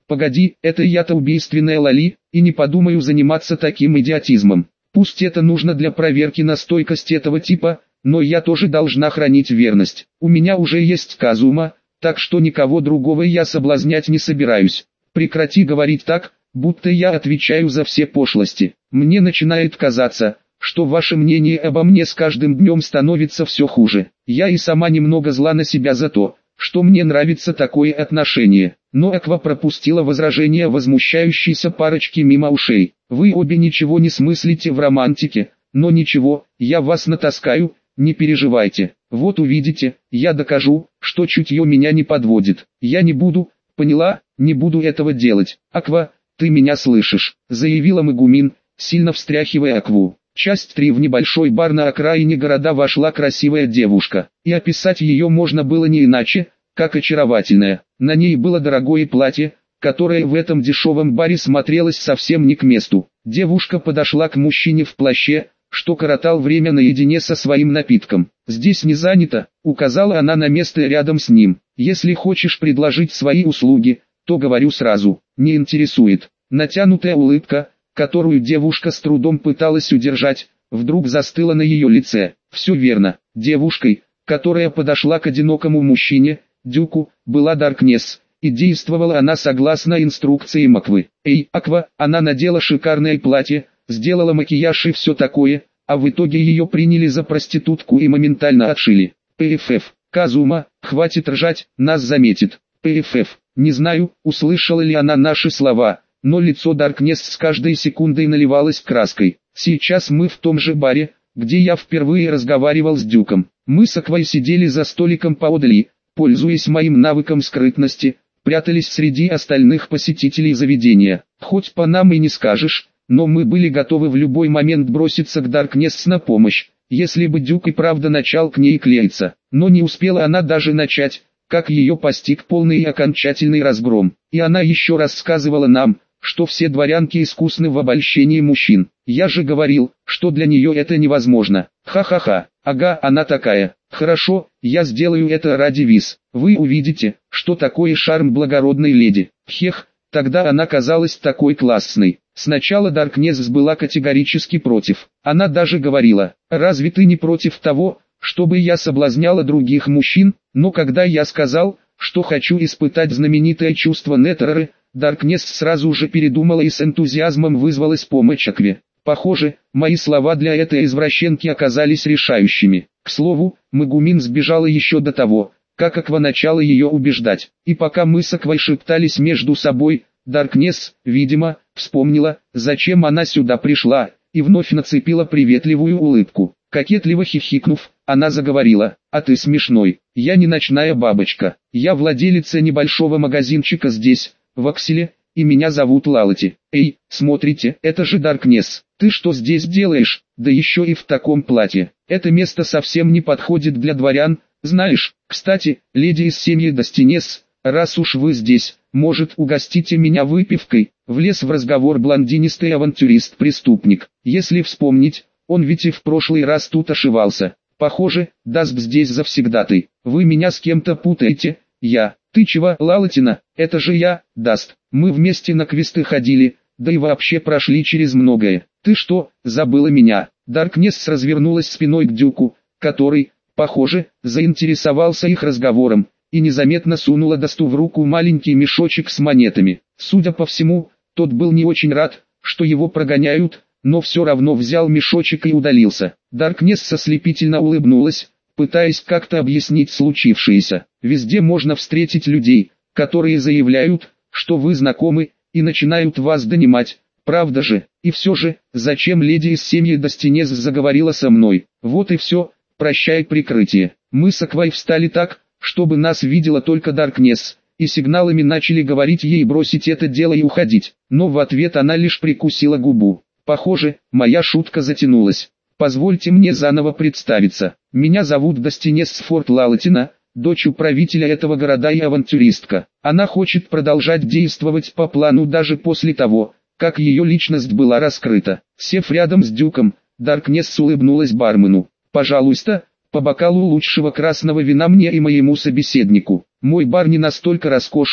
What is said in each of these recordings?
Погоди, это я-то убийственная Лали, и не подумаю заниматься таким идиотизмом. Пусть это нужно для проверки на стойкость этого типа, но я тоже должна хранить верность. У меня уже есть Казума, так что никого другого я соблазнять не собираюсь. Прекрати говорить так, будто я отвечаю за все пошлости. Мне начинает казаться, что ваше мнение обо мне с каждым днем становится все хуже. Я и сама немного зла на себя за то, что мне нравится такое отношение. Но Аква пропустила возражение возмущающейся парочки мимо ушей. Вы обе ничего не смыслите в романтике, но ничего, я вас натаскаю, не переживайте. Вот увидите, я докажу, что чутье меня не подводит. Я не буду, поняла, не буду этого делать. Аква, ты меня слышишь, заявила Мегумин, сильно встряхивая Акву. Часть 3. В небольшой бар на окраине города вошла красивая девушка, и описать ее можно было не иначе, как очаровательная. На ней было дорогое платье, которое в этом дешевом баре смотрелось совсем не к месту. Девушка подошла к мужчине в плаще, что коротал время наедине со своим напитком. «Здесь не занято», — указала она на место рядом с ним. «Если хочешь предложить свои услуги, то говорю сразу, не интересует». Натянутая улыбка, которую девушка с трудом пыталась удержать, вдруг застыла на ее лице. Все верно, девушкой, которая подошла к одинокому мужчине, Дюку, была Даркнесс, и действовала она согласно инструкции Аквы. «Эй, Аква!» Она надела шикарное платье, сделала макияж и все такое, а в итоге ее приняли за проститутку и моментально отшили. «ПФФ, Казума, хватит ржать, нас заметит». «ПФФ, не знаю, услышала ли она наши слова, но лицо Даркнесс с каждой секундой наливалось краской. Сейчас мы в том же баре, где я впервые разговаривал с Дюком. Мы с Аквой сидели за столиком поодаль и, пользуясь моим навыком скрытности, прятались среди остальных посетителей заведения. Хоть по нам и не скажешь, но мы были готовы в любой момент броситься к Даркнесс на помощь, если бы Дюк и правда начал к ней клеиться. Но не успела она даже начать, как ее постиг полный и окончательный разгром. И она еще рассказывала нам, что все дворянки искусны в обольщении мужчин. Я же говорил, что для нее это невозможно. Ха-ха-ха, ага, она такая. Хорошо, я сделаю это ради виз. Вы увидите, что такое шарм благородной леди. Хех, тогда она казалась такой классной. Сначала Даркнесс была категорически против. Она даже говорила, разве ты не против того, чтобы я соблазняла других мужчин? Но когда я сказал, что хочу испытать знаменитое чувство Нетерры, Даркнесс сразу же передумала и с энтузиазмом вызвалась помочь Акве. Похоже, мои слова для этой извращенки оказались решающими. К слову, Мегумин сбежала еще до того, как Аква начала ее убеждать. И пока мы с Аквой шептались между собой, Даркнесс, видимо, вспомнила, зачем она сюда пришла, и вновь нацепила приветливую улыбку. Кокетливо хихикнув, она заговорила: «А ты смешной, я не ночная бабочка, я владелица небольшого магазинчика здесь, в Акселе, и меня зовут Лалати. Эй, смотрите, это же Даркнесс, ты что здесь делаешь, да еще и в таком платье? Это место совсем не подходит для дворян, знаешь. Кстати, леди из семьи Достинес, раз уж вы здесь, может, угостите меня выпивкой?» Влез в разговор блондинистый авантюрист-преступник. Если вспомнить, он ведь и в прошлый раз тут ошивался. Похоже, Даст здесь завсегдатый. Вы меня с кем-то путаете. Ты чего, Лалатина? Это же я, Даст. Мы вместе на квесты ходили, да и вообще прошли через многое. Ты что, забыла меня? Даркнесс развернулась спиной к Дюку, который, похоже, заинтересовался их разговором, и незаметно сунула Дасту в руку маленький мешочек с монетами. Судя по всему, тот был не очень рад, что его прогоняют, но все равно взял мешочек и удалился. Даркнесс ослепительно улыбнулась, пытаясь как-то объяснить случившееся. Везде можно встретить людей, которые заявляют, что вы знакомы, и начинают вас донимать. Правда же? И все же, зачем леди из семьи Достинез заговорила со мной? Вот и все, прощай прикрытие. Мы с Аквой встали так, чтобы нас видела только Даркнесс, и сигналами начали говорить ей бросить это дело и уходить. Но в ответ она лишь прикусила губу. Похоже, моя шутка затянулась. Позвольте мне заново представиться. Меня зовут Достинес Форт Лалатина, дочь управителя этого города и авантюристка. Она хочет продолжать действовать по плану даже после того, как ее личность была раскрыта. Сев рядом с Дюком, Даркнесс улыбнулась бармену. «Пожалуйста, по бокалу лучшего красного вина мне и моему собеседнику. Мой бар не настолько роскошен,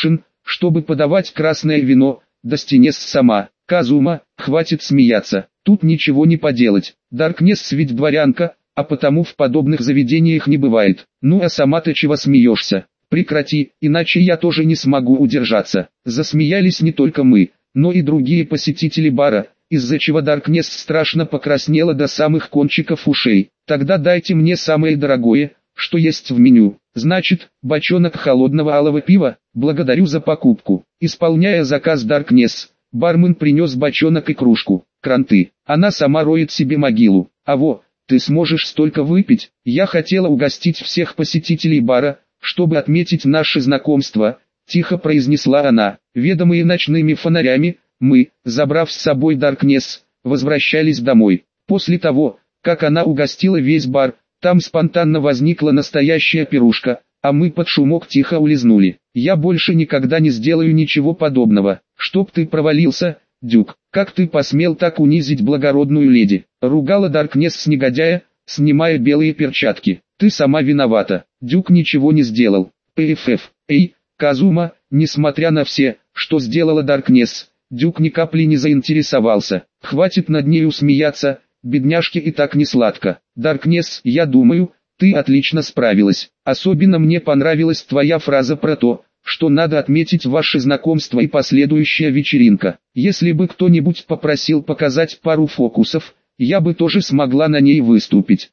чтобы подавать красное вино, Достинес сама. Казума, хватит смеяться, тут ничего не поделать. Даркнесс ведь дворянка, а потому в подобных заведениях не бывает. Ну а сама-то чего смеешься? Прекрати, иначе я тоже не смогу удержаться. Засмеялись не только мы, но и другие посетители бара, из-за чего Даркнесс страшно покраснела до самых кончиков ушей. Тогда дайте мне самое дорогое, что есть в меню. Значит, бочонок холодного алого пива, благодарю за покупку. Исполняя заказ Даркнесс, бармен принес бочонок и кружку. Кранты, она сама роет себе могилу. Аво, ты сможешь столько выпить? Я хотела угостить всех посетителей бара, чтобы отметить наше знакомство, тихо произнесла она. Ведомые ночными фонарями, мы, забрав с собой Даркнесс, возвращались домой. После того, как она угостила весь бар, там спонтанно возникла настоящая пирушка, а мы под шумок тихо улизнули. Я больше никогда не сделаю ничего подобного. Чтоб ты провалился, Дюк, как ты посмел так унизить благородную леди? Ругала Даркнесс негодяя, снимая белые перчатки. Ты сама виновата. Дюк ничего не сделал. ПФФ. Эй, Казума, несмотря на все, что сделала Даркнесс, Дюк ни капли не заинтересовался. Хватит над нею смеяться, бедняжке и так не сладко. Даркнесс, я думаю, ты отлично справилась. Особенно мне понравилась твоя фраза про то, что надо отметить ваше знакомство и последующая вечеринка. Если бы кто-нибудь попросил показать пару фокусов, я бы тоже смогла на ней выступить.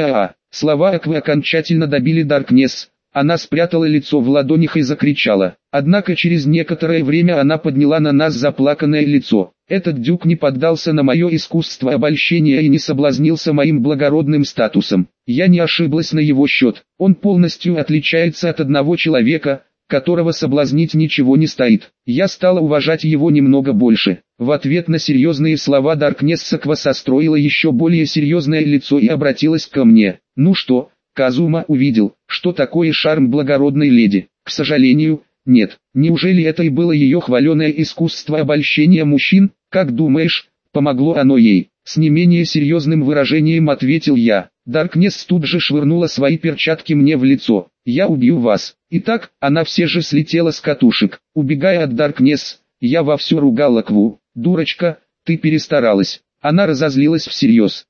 Слова Аквы окончательно добили Даркнесс. Она спрятала лицо в ладонях и закричала. Однако через некоторое время она подняла на нас заплаканное лицо. Этот Дюк не поддался на мое искусство обольщения и не соблазнился моим благородным статусом. Я не ошиблась на его счет. Он полностью отличается от одного человека, которого соблазнить ничего не стоит. Я стала уважать его немного больше. В ответ на серьезные слова Даркнесс Аква состроила еще более серьезное лицо и обратилась ко мне. Ну что, Казума увидел, что такое шарм благородной леди? К сожалению, нет. Неужели это и было ее хваленое искусство обольщения мужчин? Как думаешь, помогло оно ей? С не менее серьезным выражением ответил я. Даркнесс тут же швырнула свои перчатки мне в лицо. Я убью вас. Итак, она все же слетела с катушек. Убегая от Даркнесс, я вовсю ругал Акву. Дурочка, ты перестаралась. Она разозлилась всерьез.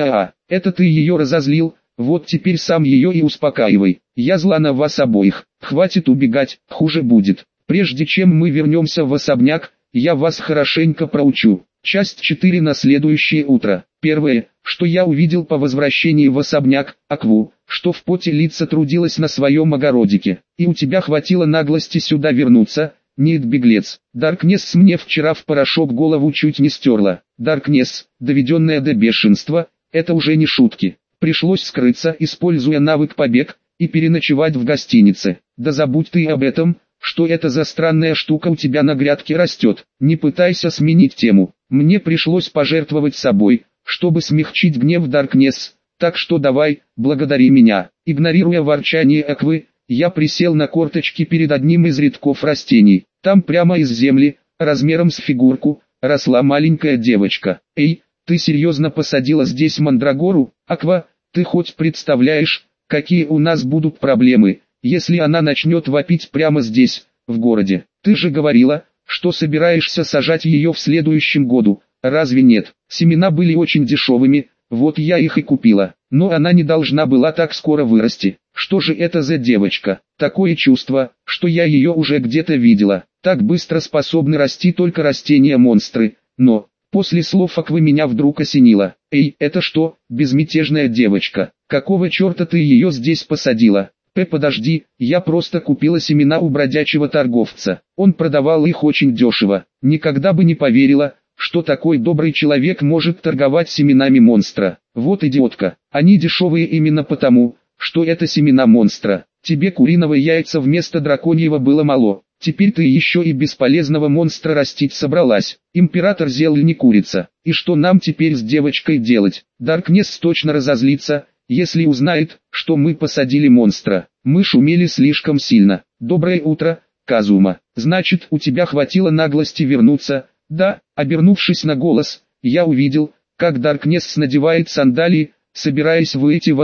Это ты ее разозлил? Вот теперь сам ее и успокаивай. Я зла на вас обоих. Хватит убегать, хуже будет. Прежде чем мы вернемся в особняк, я вас хорошенько проучу. Часть 4 на следующее утро. Первое, что я увидел по возвращении в особняк, Акву, что в поте лица трудилась на своем огородике. И у тебя хватило наглости сюда вернуться, нет, беглец. Даркнесс мне вчера в порошок голову чуть не стерла. Даркнесс, доведенная до бешенства, это уже не шутки. Пришлось скрыться, используя навык побег, и переночевать в гостинице. Да забудь ты об этом, что это за странная штука у тебя на грядке растет. Не пытайся сменить тему. Мне пришлось пожертвовать собой, чтобы смягчить гнев Даркнесс, так что давай, благодари меня. Игнорируя ворчание Аквы, я присел на корточки перед одним из рядков растений. Там прямо из земли, размером с фигурку, росла маленькая девочка. Эй, ты серьезно посадила здесь мандрагору? Аква, ты хоть представляешь, какие у нас будут проблемы, если она начнет вопить прямо здесь, в городе? Ты же говорила, что собираешься сажать ее в следующем году, разве нет? Семена были очень дешевыми, вот я их и купила, но она не должна была так скоро вырасти. Что же это за девочка? Такое чувство, что я ее уже где-то видела. Так быстро способны расти только растения-монстры, но... После слов Аквы меня вдруг осенило. Эй, это что, безмятежная девочка? Какого черта ты ее здесь посадила? Подожди, я просто купила семена у бродячего торговца. Он продавал их очень дешево. Никогда бы не поверила, что такой добрый человек может торговать семенами монстра. Вот идиотка. Они дешевые именно потому, что это семена монстра. Тебе куриного яйца вместо драконьего было мало. Теперь ты еще и бесполезного монстра растить собралась. Император Зелль не курица. И что нам теперь с девочкой делать? Даркнесс точно разозлится, если узнает, что мы посадили монстра. Мы шумели слишком сильно. Доброе утро, Казума. Значит, у тебя хватило наглости вернуться? Да, обернувшись на голос, я увидел, как Даркнесс надевает сандалии, собираясь выйти во двор.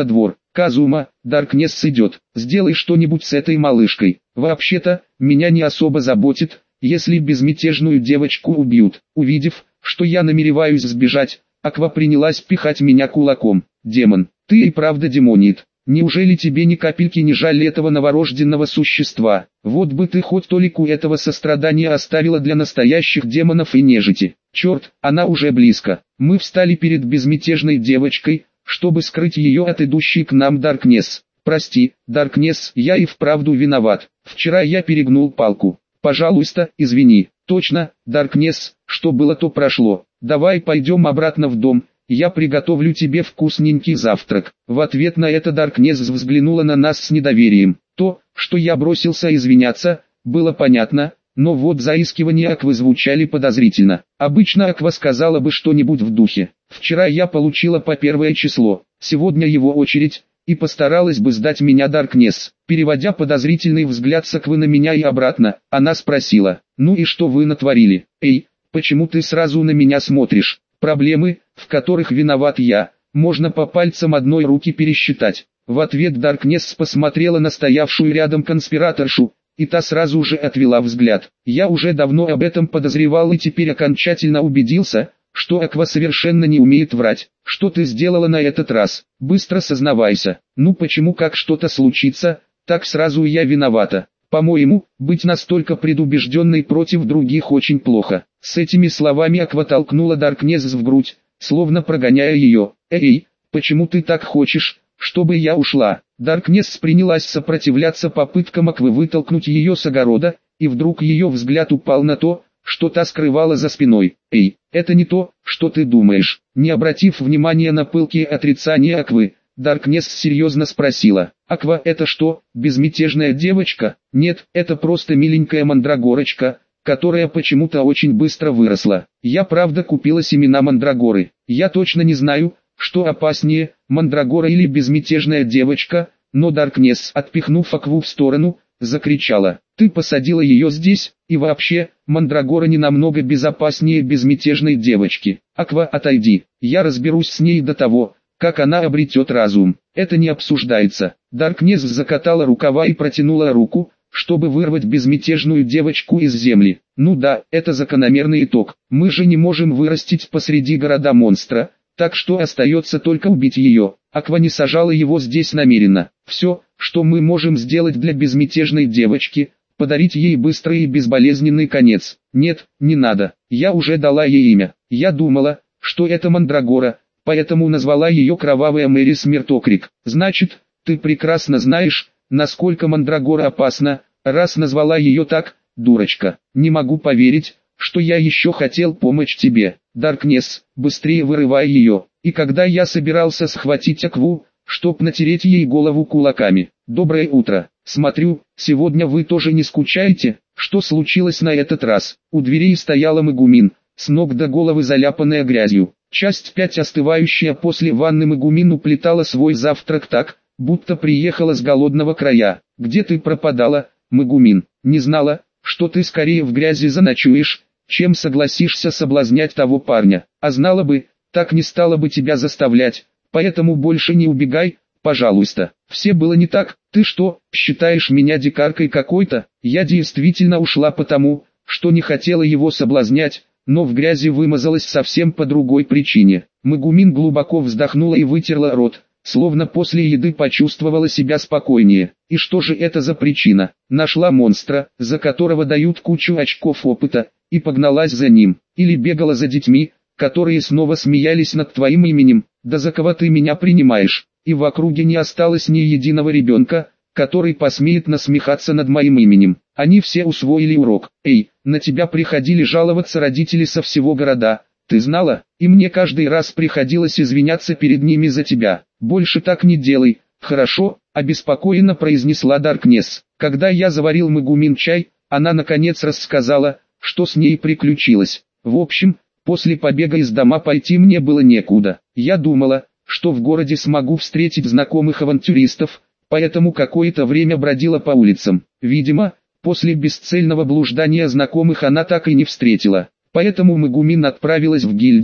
Казума, Даркнесс идет, сделай что-нибудь с этой малышкой. Вообще-то, меня не особо заботит, если безмятежную девочку убьют. Увидев, что я намереваюсь сбежать, Аква принялась пихать меня кулаком. Демон, ты и правда демонит. Неужели тебе ни капельки не жаль этого новорожденного существа? Вот бы ты хоть толику этого сострадания оставила для настоящих демонов и нежити. Черт, она уже близко. Мы встали перед безмятежной девочкой, чтобы скрыть ее от идущей к нам Даркнесс. Прости, Даркнесс, я и вправду виноват. Вчера я перегнул палку. Пожалуйста, извини. Точно, Даркнесс, что было, то прошло. Давай пойдем обратно в дом. Я приготовлю тебе вкусненький завтрак. В ответ на это Даркнесс взглянула на нас с недоверием. То, что я бросился извиняться, было понятно, но вот заискивания Аквы звучали подозрительно. Обычно Аква сказала бы что-нибудь в духе: «Вчера я получила по первое число, сегодня его очередь», и постаралась бы сдать меня Даркнесс. Переводя подозрительный взгляд с Аквы на меня и обратно, она спросила: «Ну и что вы натворили? Эй, почему ты сразу на меня смотришь? Проблемы, в которых виноват я, можно по пальцам одной руки пересчитать». В ответ Даркнесс посмотрела на стоявшую рядом конспираторшу, и та сразу же отвела взгляд. Я уже давно об этом подозревал и теперь окончательно убедился, что Аква совершенно не умеет врать. «Что ты сделала на этот раз? Быстро сознавайся». «Ну почему, как что-то случится, так сразу я виновата. По-моему, быть настолько предубежденной против других очень плохо». С этими словами Аква толкнула Даркнесс в грудь, словно прогоняя ее. «Эй, почему ты так хочешь, чтобы я ушла?» Даркнесс принялась сопротивляться попыткам Аквы вытолкнуть ее с огорода, и вдруг ее взгляд упал на то, что та скрывала за спиной. «Эй, это не то, что ты думаешь». Не обратив внимания на пылкие отрицания Аквы, Даркнесс серьезно спросила: «Аква, это что, безмятежная девочка?» «Нет, это просто миленькая мандрагорочка, которая почему-то очень быстро выросла. Я правда купила семена мандрагоры. Я точно не знаю, что опаснее, мандрагора или безмятежная девочка», но Даркнесс, отпихнув Акву в сторону, закричала: «Ты посадила ее здесь, и вообще, мандрагора не намного безопаснее безмятежной девочки. Аква, отойди, я разберусь с ней до того, как она обретет разум. Это не обсуждается». Даркнесс закатала рукава и протянула руку, чтобы вырвать безмятежную девочку из земли. «Ну да, это закономерный итог. Мы же не можем вырастить посреди города монстра, так что остается только убить ее». Аква не сажала его здесь намеренно. «Все, что мы можем сделать для безмятежной девочки, подарить ей быстрый и безболезненный конец». «Нет, не надо, я уже дала ей имя. Я думала, что это мандрагора, поэтому назвала ее Кровавая Мэри Смертокрик». «Значит, ты прекрасно знаешь, насколько мандрагора опасна, раз назвала ее так, дурочка. Не могу поверить, что я еще хотел помочь тебе». «Даркнесс, быстрее вырывай ее». И когда я собирался схватить Акву, чтоб натереть ей голову кулаками: «Доброе утро. Смотрю, сегодня вы тоже не скучаете. Что случилось на этот раз?» У дверей стояла Мегумин, с ног до головы заляпанная грязью. Часть 5. Остывающая после ванны Мегумин уплетала свой завтрак так, будто приехала с голодного края. «Где ты пропадала, Мегумин? Не знала, что ты скорее в грязи заночуешь, чем согласишься соблазнять того парня. А знала бы, так не стала бы тебя заставлять, поэтому больше не убегай, пожалуйста». «Все было не так. Ты что, считаешь меня дикаркой какой-то?» «Я действительно ушла потому, что не хотела его соблазнять, но в грязи вымазалась совсем по другой причине». Мегумин глубоко вздохнула и вытерла рот, словно после еды почувствовала себя спокойнее. «И что же это за причина?» «Нашла монстра, за которого дают кучу очков опыта, и погналась за ним. Или бегала за детьми, которые снова смеялись над твоим именем. Да за кого ты меня принимаешь?» И в округе не осталось ни единого ребенка, который посмеет насмехаться над моим именем. Они все усвоили урок. «Эй, на тебя приходили жаловаться родители со всего города, ты знала? И мне каждый раз приходилось извиняться перед ними за тебя. Больше так не делай, хорошо?» обеспокоенно произнесла Даркнесс. Когда я заварил Мегумин чай, она наконец рассказала, что с ней приключилось. В общем, после побега из дома пойти мне было некуда. Я думала, что в городе смогу встретить знакомых авантюристов, поэтому какое-то время бродила по улицам. Видимо, после бесцельного блуждания знакомых она так и не встретила. Поэтому Мегумин отправилась в гильдию,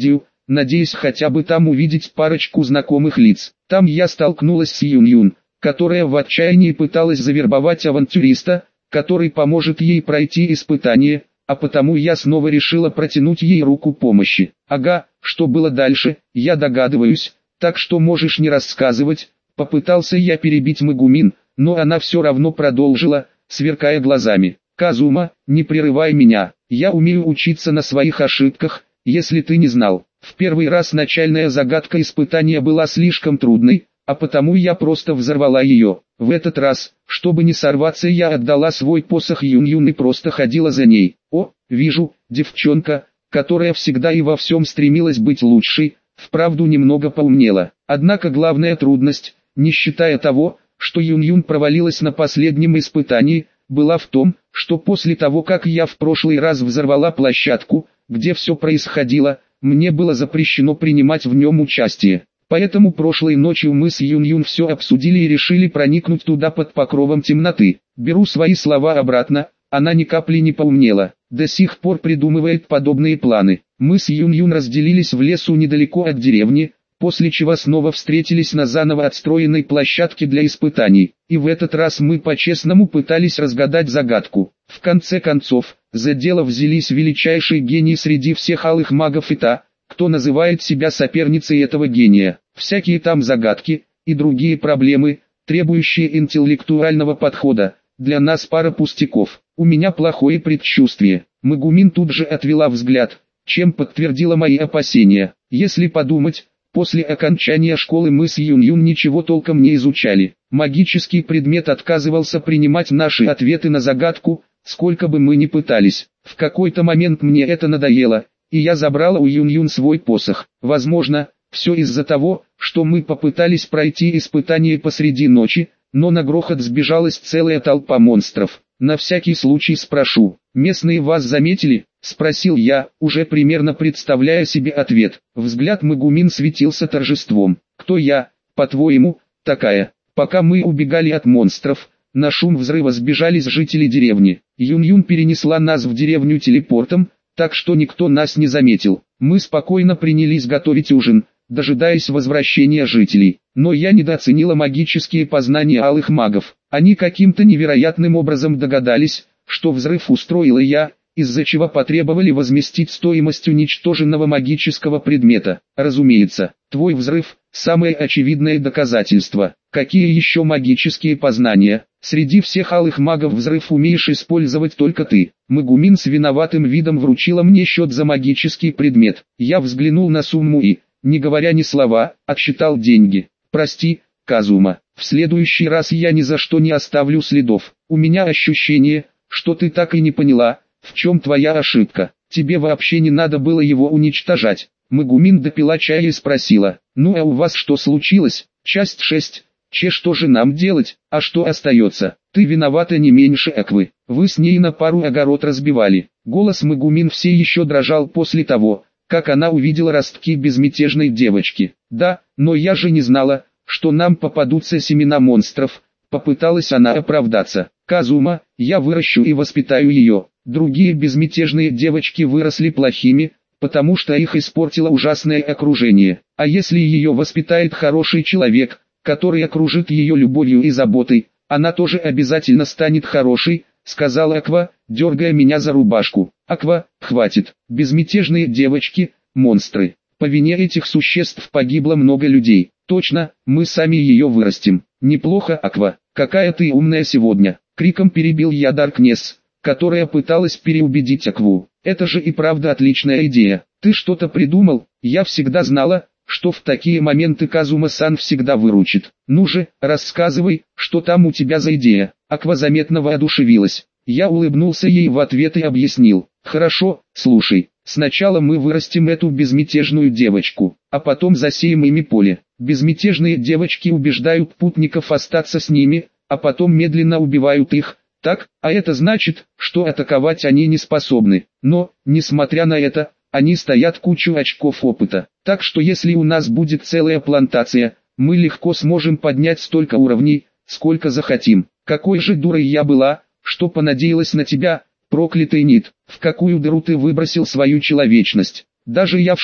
надеясь хотя бы там увидеть парочку знакомых лиц. Там я столкнулась с Юн-Юн, которая в отчаянии пыталась завербовать авантюриста, который поможет ей пройти испытание, а потому я снова решила протянуть ей руку помощи. Ага, что было дальше, я догадываюсь, так что можешь не рассказывать. Попытался я перебить Мегумин, но она все равно продолжила, сверкая глазами. Казума, не прерывай меня, я умею учиться на своих ошибках, если ты не знал. В первый раз начальная загадка испытания была слишком трудной, а потому я просто взорвала ее. В этот раз, чтобы не сорваться, я отдала свой посох Юн-Юн и просто ходила за ней. О, вижу, девчонка, которая всегда и во всем стремилась быть лучшей, вправду немного поумнела. Однако главная трудность, не считая того, что Юн-Юн провалилась на последнем испытании, была в том, что после того, как я в прошлый раз взорвала площадку, где все происходило, мне было запрещено принимать в нем участие. Поэтому прошлой ночью мы с Юн-Юн все обсудили и решили проникнуть туда под покровом темноты. Беру свои слова обратно, она ни капли не поумнела, до сих пор придумывает подобные планы. Мы с Юн-Юн разделились в лесу недалеко от деревни, после чего снова встретились на заново отстроенной площадке для испытаний. И в этот раз мы по-честному пытались разгадать загадку. В конце концов, за дело взялись величайшие гении среди всех алых магов и та, кто называет себя соперницей этого гения. Всякие там загадки и другие проблемы, требующие интеллектуального подхода, для нас пара пустяков. У меня плохое предчувствие. Мегумин тут же отвела взгляд, чем подтвердила мои опасения. Если подумать, после окончания школы мы с Юн-Юн ничего толком не изучали. Магический предмет отказывался принимать наши ответы на загадку, сколько бы мы ни пытались. В какой-то момент мне это надоело, и я забрала у Юн-Юн свой посох. Возможно, все из-за того, что мы попытались пройти испытание посреди ночи, но на грохот сбежалась целая толпа монстров. На всякий случай спрошу, местные вас заметили? Спросил я, уже примерно представляя себе ответ. Взгляд Мегумин светился торжеством. Кто я, по-твоему, такая? Пока мы убегали от монстров, на шум взрыва сбежались жители деревни. Юн-Юн перенесла нас в деревню телепортом, так что никто нас не заметил. Мы спокойно принялись готовить ужин, дожидаясь возвращения жителей. Но я недооценила магические познания алых магов. Они каким-то невероятным образом догадались, что взрыв устроила я, из-за чего потребовали возместить стоимость уничтоженного магического предмета. Разумеется, твой взрыв – самое очевидное доказательство. Какие еще магические познания? Среди всех алых магов взрыв умеешь использовать только ты. Мегумин с виноватым видом вручила мне счет за магический предмет. Я взглянул на сумму и, не говоря ни слова, отсчитал деньги. Прости, Казума, в следующий раз я ни за что не оставлю следов. У меня ощущение, что ты так и не поняла, в чем твоя ошибка. Тебе вообще не надо было его уничтожать. Мегумин допила чая и спросила, ну а у вас что случилось? Часть 6. Что же нам делать, а что остается? Ты виновата не меньше Аквы. Вы с ней на пару огород разбивали. Голос Мегумин все еще дрожал после того, как она увидела ростки безмятежной девочки. Да, но я же не знала, что нам попадутся семена монстров. Попыталась она оправдаться. Казума, я выращу и воспитаю ее. Другие безмятежные девочки выросли плохими, потому что их испортило ужасное окружение. А если ее воспитает хороший человек, который окружит ее любовью и заботой, она тоже обязательно станет хорошей, сказала Аква, дергая меня за рубашку. Аква, хватит, безмятежные девочки, монстры. По вине этих существ погибло много людей. Точно, мы сами ее вырастим. Неплохо, Аква, какая ты умная сегодня. Криком перебил я Даркнесс, которая пыталась переубедить Акву. Это же и правда отличная идея. Ты что-то придумал? Я всегда знала, что в такие моменты Казума-сан всегда выручит. Ну же, рассказывай, что там у тебя за идея. Аква заметно воодушевилась. Я улыбнулся ей в ответ и объяснил. Хорошо, слушай, сначала мы вырастим эту безмятежную девочку, а потом засеем ими поле. Безмятежные девочки убеждают путников остаться с ними, а потом медленно убивают их. Так, а это значит, что атаковать они не способны. Но, несмотря на это, они стоят кучу очков опыта. Так что если у нас будет целая плантация, мы легко сможем поднять столько уровней, сколько захотим. Какой же дурой я была, что понадеялась на тебя, проклятый Нит. В какую дыру ты выбросил свою человечность? Даже я в шоке.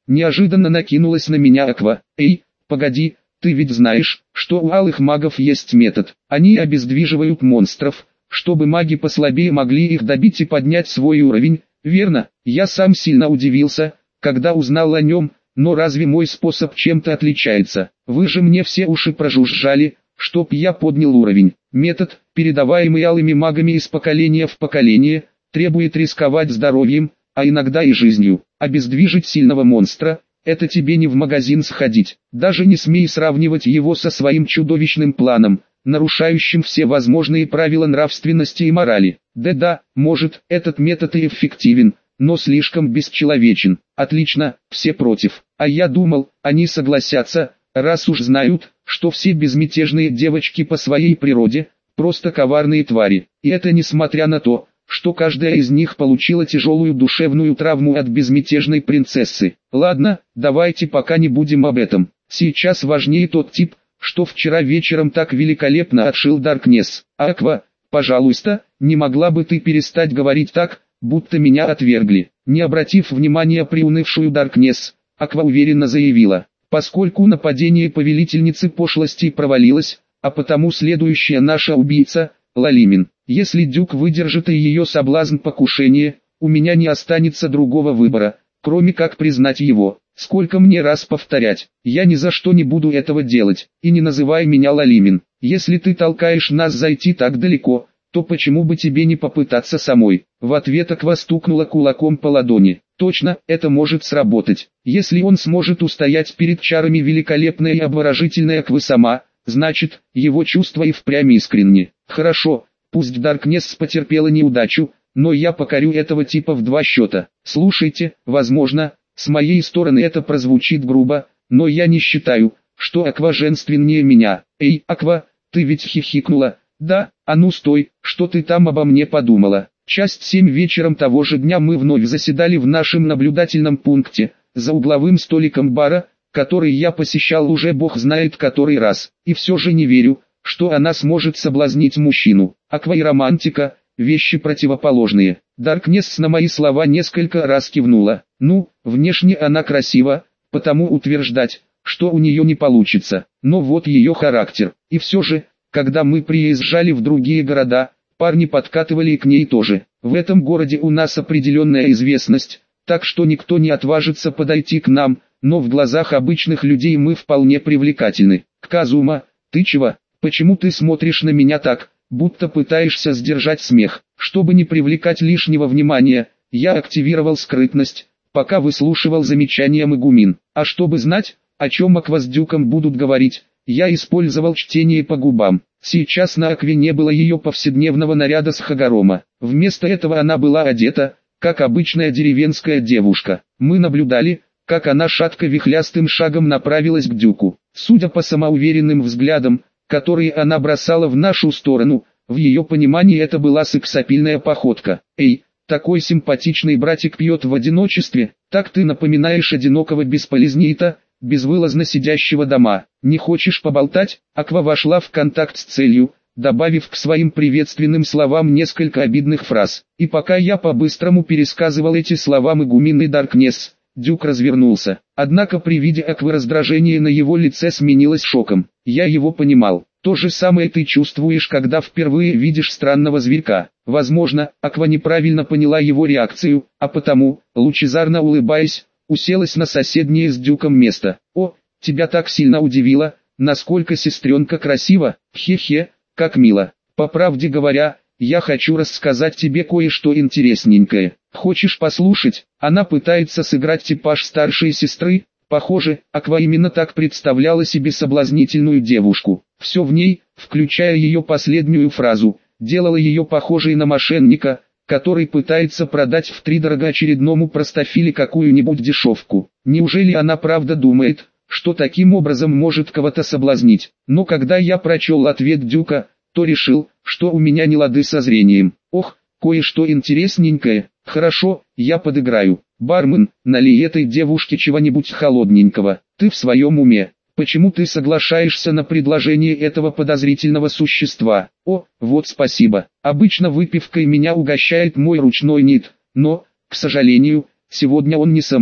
Неожиданно накинулась на меня Аква. Эй, погоди, ты ведь знаешь, что у алых магов есть метод. Они обездвиживают монстров, чтобы маги послабее могли их добить и поднять свой уровень, верно? Я сам сильно удивился, когда узнал о нем, но разве мой способ чем-то отличается? Вы же мне все уши прожужжали, чтоб я поднял уровень. Метод, передаваемый алыми магами из поколения в поколение, требует рисковать здоровьем, а иногда и жизнью. Обездвижить сильного монстра – это тебе не в магазин сходить. Даже не смей сравнивать его со своим чудовищным планом, нарушающим все возможные правила нравственности и морали. Да, может, этот метод и эффективен, но слишком бесчеловечен. Отлично, все против. А я думал, они согласятся, раз уж знают, что все безмятежные девочки по своей природе – просто коварные твари. И это несмотря на то, что каждая из них получила тяжелую душевную травму от безмятежной принцессы. Ладно, давайте пока не будем об этом. Сейчас важнее тот тип, что вчера вечером так великолепно отшил Даркнесс. Аква, пожалуйста, не могла бы ты перестать говорить так, будто меня отвергли? Не обратив внимания приунывшую Даркнесс, Аква уверенно заявила: поскольку нападение повелительницы пошлостей провалилось, а потому следующая наша убийца – Лалимин. Если Дюк выдержит и ее соблазн покушения, у меня не останется другого выбора, кроме как признать его. Сколько мне раз повторять, я ни за что не буду этого делать, и не называй меня Лалимин. Если ты толкаешь нас зайти так далеко, то почему бы тебе не попытаться самой? В ответ Аква стукнула кулаком по ладони. Точно, это может сработать. Если он сможет устоять перед чарами великолепная и обворожительная Аквы сама, значит, его чувства и впрямь искренни. Хорошо, пусть Даркнесс потерпела неудачу, но я покорю этого типа в 2 счета. Слушайте, возможно, с моей стороны это прозвучит грубо, но я не считаю, что Аква женственнее меня. Эй, Аква, ты ведь хихикнула? Да, а ну стой, что ты там обо мне подумала? Часть 7 вечером того же дня мы вновь заседали в нашем наблюдательном пункте, за угловым столиком бара, который я посещал уже бог знает который раз. И все же не верю, что она сможет соблазнить мужчину. Аква и романтика – вещи противоположные. Даркнесс на мои слова несколько раз кивнула. Ну, внешне она красива, потому утверждать, что у нее не получится. Но вот ее характер. И все же, когда мы приезжали в другие города, парни подкатывали и к ней тоже. В этом городе у нас определенная известность, так что никто не отважится подойти к нам, но в глазах обычных людей мы вполне привлекательны. Казума, ты чего? Почему ты смотришь на меня так, будто пытаешься сдержать смех? Чтобы не привлекать лишнего внимания, я активировал скрытность, пока выслушивал замечания Мегумин. А чтобы знать, о чем Аква с Дюком будут говорить, я использовал чтение по губам. Сейчас на Акве не было ее повседневного наряда с Хагорома. Вместо этого она была одета, как обычная деревенская девушка. Мы наблюдали, как она шатко-вихлястым шагом направилась к Дюку. Судя по самоуверенным взглядам, которые она бросала в нашу сторону, в ее понимании это была сексапильная походка. «Эй, такой симпатичный братик пьет в одиночестве, так ты напоминаешь одинокого бесполезнита, безвылазно сидящего дома. Не хочешь поболтать?» Аква вошла в контакт с целью, добавив к своим приветственным словам несколько обидных фраз. И пока я по-быстрому пересказывал эти слова Мегумин и Даркнесс, Дюк развернулся. Однако при виде Аквы раздражение на его лице сменилось шоком. Я его понимал. То же самое ты чувствуешь, когда впервые видишь странного зверька. Возможно, Аква неправильно поняла его реакцию, а потому, лучезарно улыбаясь, уселась на соседнее с Дюком место. «О, тебя так сильно удивило, насколько сестренка красива, хе-хе, как мило. По правде говоря, я хочу рассказать тебе кое-что интересненькое. Хочешь послушать?» Она пытается сыграть типаж старшей сестры. Похоже, Аква именно так представляла себе соблазнительную девушку. Все в ней, включая ее последнюю фразу, делало ее похожей на мошенника, который пытается продать втридорога очередному простофиле какую-нибудь дешевку. Неужели она правда думает, что таким образом может кого-то соблазнить? Но когда я прочел ответ Дюка, то решил, что у меня не лады со зрением. Ох, кое-что интересненькое. Хорошо, я подыграю. Бармен, налей этой девушке чего-нибудь холодненького. Ты в своем уме? Почему ты соглашаешься на предложение этого подозрительного существа? О, вот спасибо. Обычно выпивкой меня угощает мой ручной Нит, но, к сожалению, сегодня он не со мной.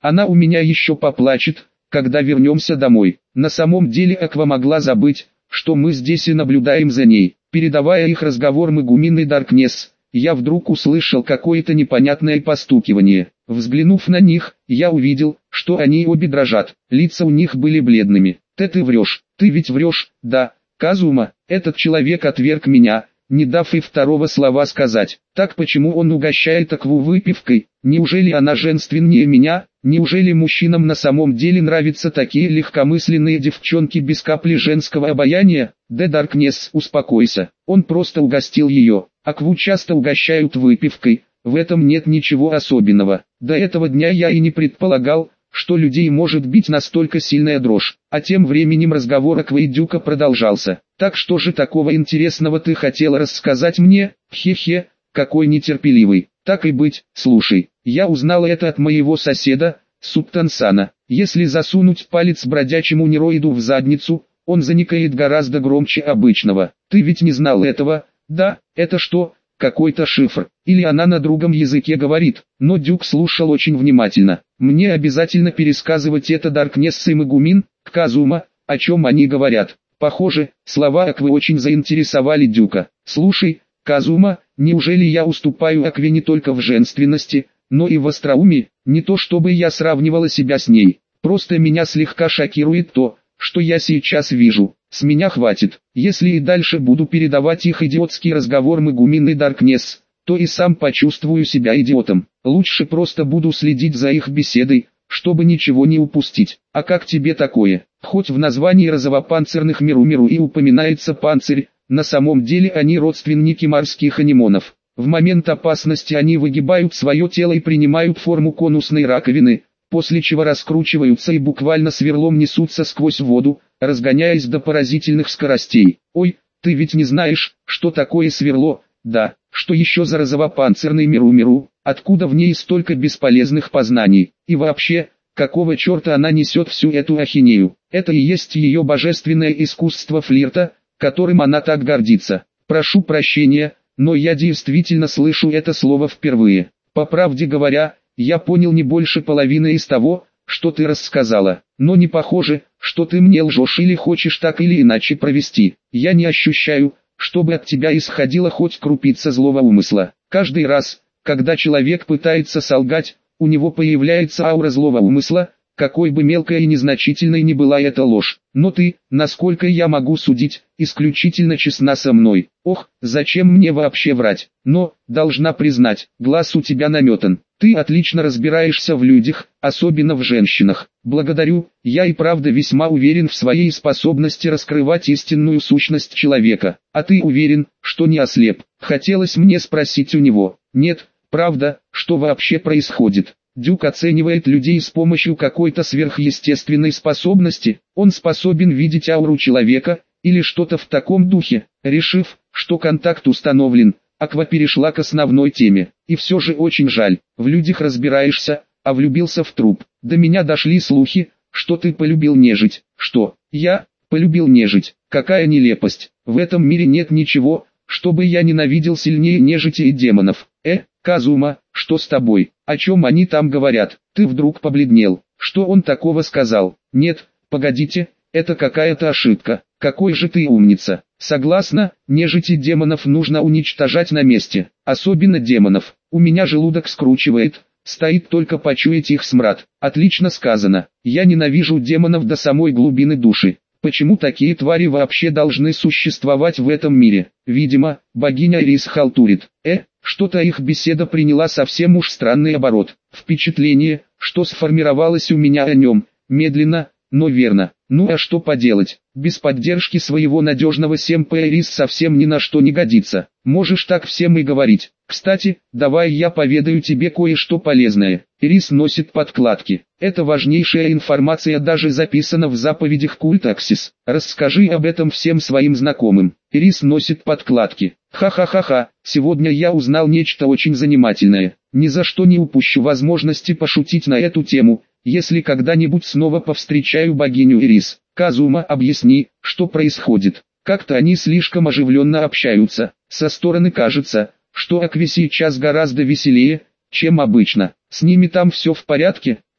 Она у меня еще поплачет, когда вернемся домой. На самом деле Аква могла забыть, что мы здесь и наблюдаем за ней. Передавая их разговор Мегумин и Даркнесс, я вдруг услышал какое-то непонятное постукивание. Взглянув на них, я увидел, что они обе дрожат. Лица у них были бледными. Ты врешь, ты ведь врешь, да, Казума, этот человек отверг меня, не дав и второго слова сказать. Так почему он угощает Акву выпивкой? Неужели она женственнее меня? Неужели мужчинам на самом деле нравятся такие легкомысленные девчонки без капли женского обаяния? Да, Даркнесс, успокойся, он просто угостил ее. Акву часто угощают выпивкой, в этом нет ничего особенного. До этого дня я и не предполагал, что людей может бить настолько сильная дрожь. А тем временем разговор Аквы и Дюка продолжался. Так что же такого интересного ты хотела рассказать мне? Хе-хе, какой нетерпеливый. Так и быть, слушай, я узнала это от моего соседа, Субтансана. Если засунуть палец бродячему нероиду в задницу, он заникает гораздо громче обычного. Ты ведь не знал этого? Да, это что, какой-то шифр? Или она на другом языке говорит? Но Дюк слушал очень внимательно. Мне обязательно пересказывать это Даркнесс и Мегумин, Казума, о чем они говорят. Похоже, слова Аквы очень заинтересовали Дюка. Слушай, Казума, неужели я уступаю Акве не только в женственности, но и в остроумии? Не то чтобы я сравнивала себя с ней, просто меня слегка шокирует то, что я сейчас вижу. С меня хватит. Если и дальше буду передавать их идиотский разговор Мегумин и Даркнесс, то и сам почувствую себя идиотом. Лучше просто буду следить за их беседой, чтобы ничего не упустить. А как тебе такое? Хоть в названии розовопанцирных Миру и упоминается панцирь, на самом деле они родственники морских анимонов. В момент опасности они выгибают свое тело и принимают форму конусной раковины, после чего раскручиваются и буквально сверлом несутся сквозь воду, разгоняясь до поразительных скоростей. Ой, ты ведь не знаешь, что такое сверло? Да, что еще за розовопанцирный Миру? Откуда в ней столько бесполезных познаний? И вообще, какого черта она несет всю эту ахинею? Это и есть ее божественное искусство флирта, которым она так гордится. Прошу прощения, но я действительно слышу это слово впервые. По правде говоря, я понял не больше половины из того, что ты рассказала. Но не похоже, что ты мне лжешь или хочешь так или иначе провести. Я не ощущаю, чтобы от тебя исходила хоть крупица злого умысла. Каждый раз, когда человек пытается солгать, у него появляется аура злого умысла, какой бы мелкой и незначительной ни была эта ложь. Но ты, насколько я могу судить, исключительно честна со мной. Ох, зачем мне вообще врать? Но, должна признать, глаз у тебя наметан. Ты отлично разбираешься в людях, особенно в женщинах. Благодарю, я и правда весьма уверен в своей способности раскрывать истинную сущность человека. А ты уверен, что не ослеп? Хотелось мне спросить у него. Нет, правда, что вообще происходит? Дюк оценивает людей с помощью какой-то сверхъестественной способности. Он способен видеть ауру человека, или что-то в таком духе. Решив, что контакт установлен, Аква перешла к основной теме. И все же очень жаль, в людях разбираешься, а влюбился в труп. До меня дошли слухи, что ты полюбил нежить. Что, я полюбил нежить? Какая нелепость. В этом мире нет ничего, чтобы я ненавидел сильнее нежити и демонов. Казума, что с тобой? О чем они там говорят? Ты вдруг побледнел. Что он такого сказал? Нет, погодите, это какая-то ошибка. Какой же ты умница. Согласна, нежить и демонов нужно уничтожать на месте. Особенно демонов. У меня желудок скручивает. Стоит только почуять их смрад. Отлично сказано. Я ненавижу демонов до самой глубины души. Почему такие твари вообще должны существовать в этом мире? Видимо, богиня Ирис халтурит. Что-то их беседа приняла совсем уж странный оборот. Впечатление, что сформировалось у меня о нем, медленно, но верно. Ну а что поделать, без поддержки своего надежного сэмпэя Ирис совсем ни на что не годится. Можешь так всем и говорить. Кстати, давай я поведаю тебе кое-что полезное. Ирис носит подкладки. Это важнейшая информация, даже записана в заповедях культа Аксис. Расскажи об этом всем своим знакомым. Ирис носит подкладки. Ха-ха-ха-ха, сегодня я узнал нечто очень занимательное. Ни за что не упущу возможности пошутить на эту тему, если когда-нибудь снова повстречаю богиню Ирис. Казума, объясни, что происходит. Как-то они слишком оживленно общаются. Со стороны кажется, что Акве сейчас гораздо веселее, чем обычно. С ними там все в порядке.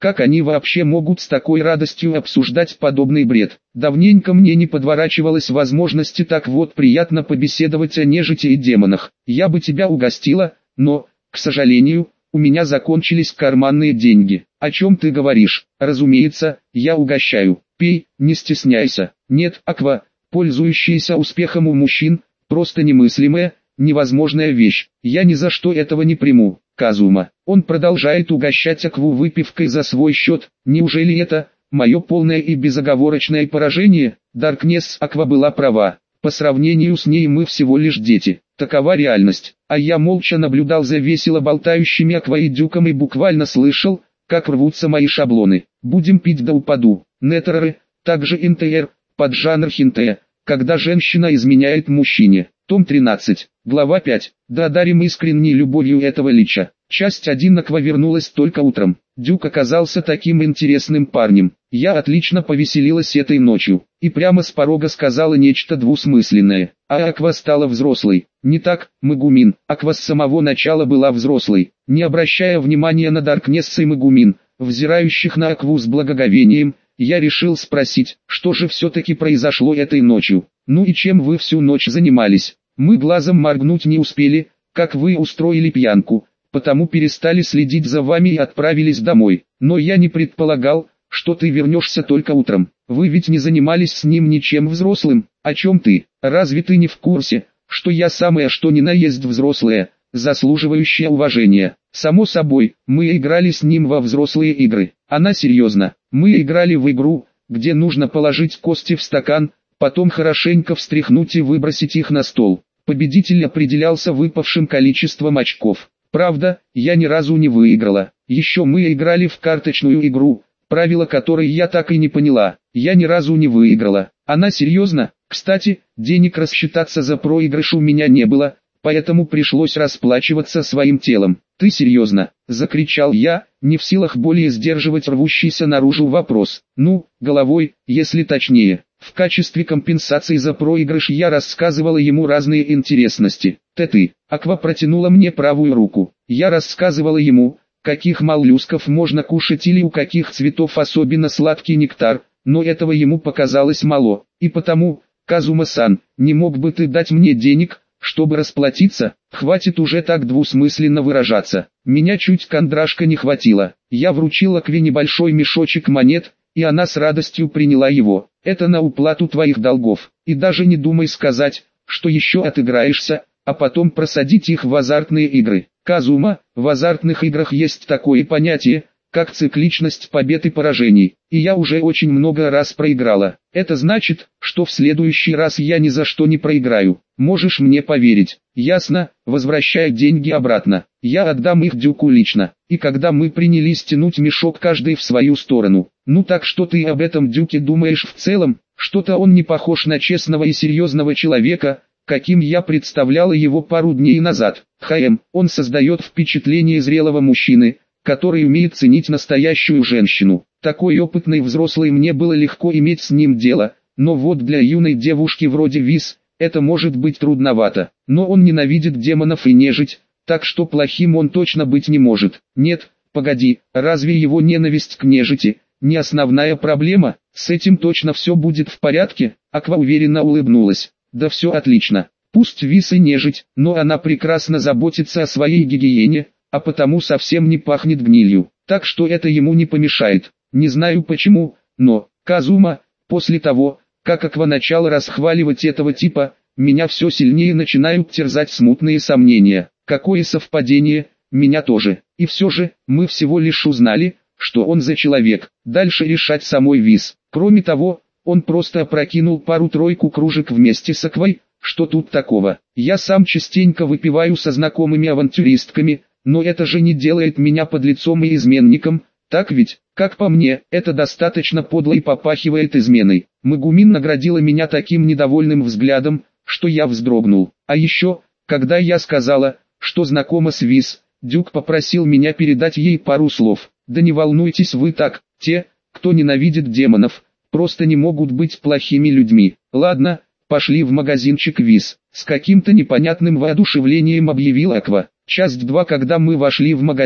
Как они вообще могут с такой радостью обсуждать подобный бред? Давненько мне не подворачивалась возможности так вот приятно побеседовать о нежити и демонах. Я бы тебя угостила, но, к сожалению, у меня закончились карманные деньги. О чем ты говоришь? Разумеется, я угощаю. Пей, не стесняйся. Нет, Аква, пользующаяся успехом у мужчин, просто немыслимая, невозможная вещь. Я ни за что этого не приму. Казума. Он продолжает угощать Акву выпивкой за свой счет. Неужели это мое полное и безоговорочное поражение? Даркнесс, Аква была права. По сравнению с ней мы всего лишь дети. Такова реальность. А я молча наблюдал за весело болтающими Аква и Дюком и буквально слышал, как рвутся мои шаблоны. Будем пить до упаду. Нетерры, также НТР, поджанр хинте, когда женщина изменяет мужчине. Том 13, глава 5. Да одарим искренней любовью этого лича. Часть 1. Аква вернулась только утром. Дюк оказался таким интересным парнем. Я отлично повеселилась этой ночью. И прямо с порога сказала нечто двусмысленное. А Аква стала взрослой. Не так, Мегумин. Аква с самого начала была взрослой. Не обращая внимания на Даркнесса и Мегумин, взирающих на Акву с благоговением, я решил спросить, что же все-таки произошло этой ночью. Ну и чем вы всю ночь занимались? Мы глазом моргнуть не успели, как вы устроили пьянку, потому перестали следить за вами и отправились домой. Но я не предполагал, что ты вернешься только утром. Вы ведь не занимались с ним ничем взрослым. О чем ты? Разве ты не в курсе, что я самое что ни на есть взрослая, заслуживающая уважения? Само собой, мы играли с ним во взрослые игры. Она серьезно. Мы играли в игру, где нужно положить кости в стакан, потом хорошенько встряхнуть и выбросить их на стол. Победитель определялся выпавшим количеством очков. Правда, я ни разу не выиграла. Еще мы играли в карточную игру, правила которой я так и не поняла. Я ни разу не выиграла. Она серьезно? Кстати, денег рассчитаться за проигрыш у меня не было, поэтому пришлось расплачиваться своим телом. «Ты серьезно?» – закричал я, не в силах более сдерживать рвущийся наружу вопрос. Ну, головой, если точнее. В качестве компенсации за проигрыш я рассказывала ему разные интересности. Ты. Аква протянула мне правую руку. Я рассказывала ему, каких моллюсков можно кушать или у каких цветов особенно сладкий нектар, но этого ему показалось мало. И потому, Казума-сан, не мог бы ты дать мне денег, чтобы расплатиться? Хватит уже так двусмысленно выражаться. Меня чуть кондрашка не хватило. Я вручил Акве небольшой мешочек монет, и она с радостью приняла его. Это на уплату твоих долгов. И даже не думай сказать, что еще отыграешься, а потом просадить их в азартные игры. Казума, в азартных играх есть такое понятие, как цикличность побед и поражений. И я уже очень много раз проиграла. Это значит, что в следующий раз я ни за что не проиграю. Можешь мне поверить. Ясно, возвращай деньги обратно. Я отдам их Дюку лично. И когда мы принялись тянуть мешок каждый в свою сторону. Ну так что ты об этом Дюке думаешь в целом? Что-то он не похож на честного и серьезного человека, каким я представляла его пару дней назад. Он создает впечатление зрелого мужчины, который умеет ценить настоящую женщину. Такой опытный взрослый, мне было легко иметь с ним дело, но вот для юной девушки вроде Виз, это может быть трудновато. Но он ненавидит демонов и нежить, так что плохим он точно быть не может. Нет, погоди, разве его ненависть к нежити не основная проблема? С этим точно все будет в порядке? Аква уверенно улыбнулась. Да все отлично. Пусть Виз и нежить, но она прекрасно заботится о своей гигиене, а потому совсем не пахнет гнилью, так что это ему не помешает. Не знаю почему, но, Казума, после того, как Аква начала расхваливать этого типа, меня все сильнее начинают терзать смутные сомнения. Какое совпадение, меня тоже. И все же, мы всего лишь узнали, что он за человек. Дальше решать самой Виз. Кроме того, он просто опрокинул пару-тройку кружек вместе с Аквой. Что тут такого? Я сам частенько выпиваю со знакомыми авантюристками, но это же не делает меня подлецом и изменником, так ведь? Как по мне, это достаточно подло и попахивает изменой. Мегумин наградила меня таким недовольным взглядом, что я вздрогнул. А еще, когда я сказала, что знакома с Виз, Дюк попросил меня передать ей пару слов. Да не волнуйтесь вы так, те, кто ненавидит демонов, просто не могут быть плохими людьми. Ладно, пошли в магазинчик Виз. С каким-то непонятным воодушевлением объявила Аква. Часть 2. Когда мы вошли в магазин,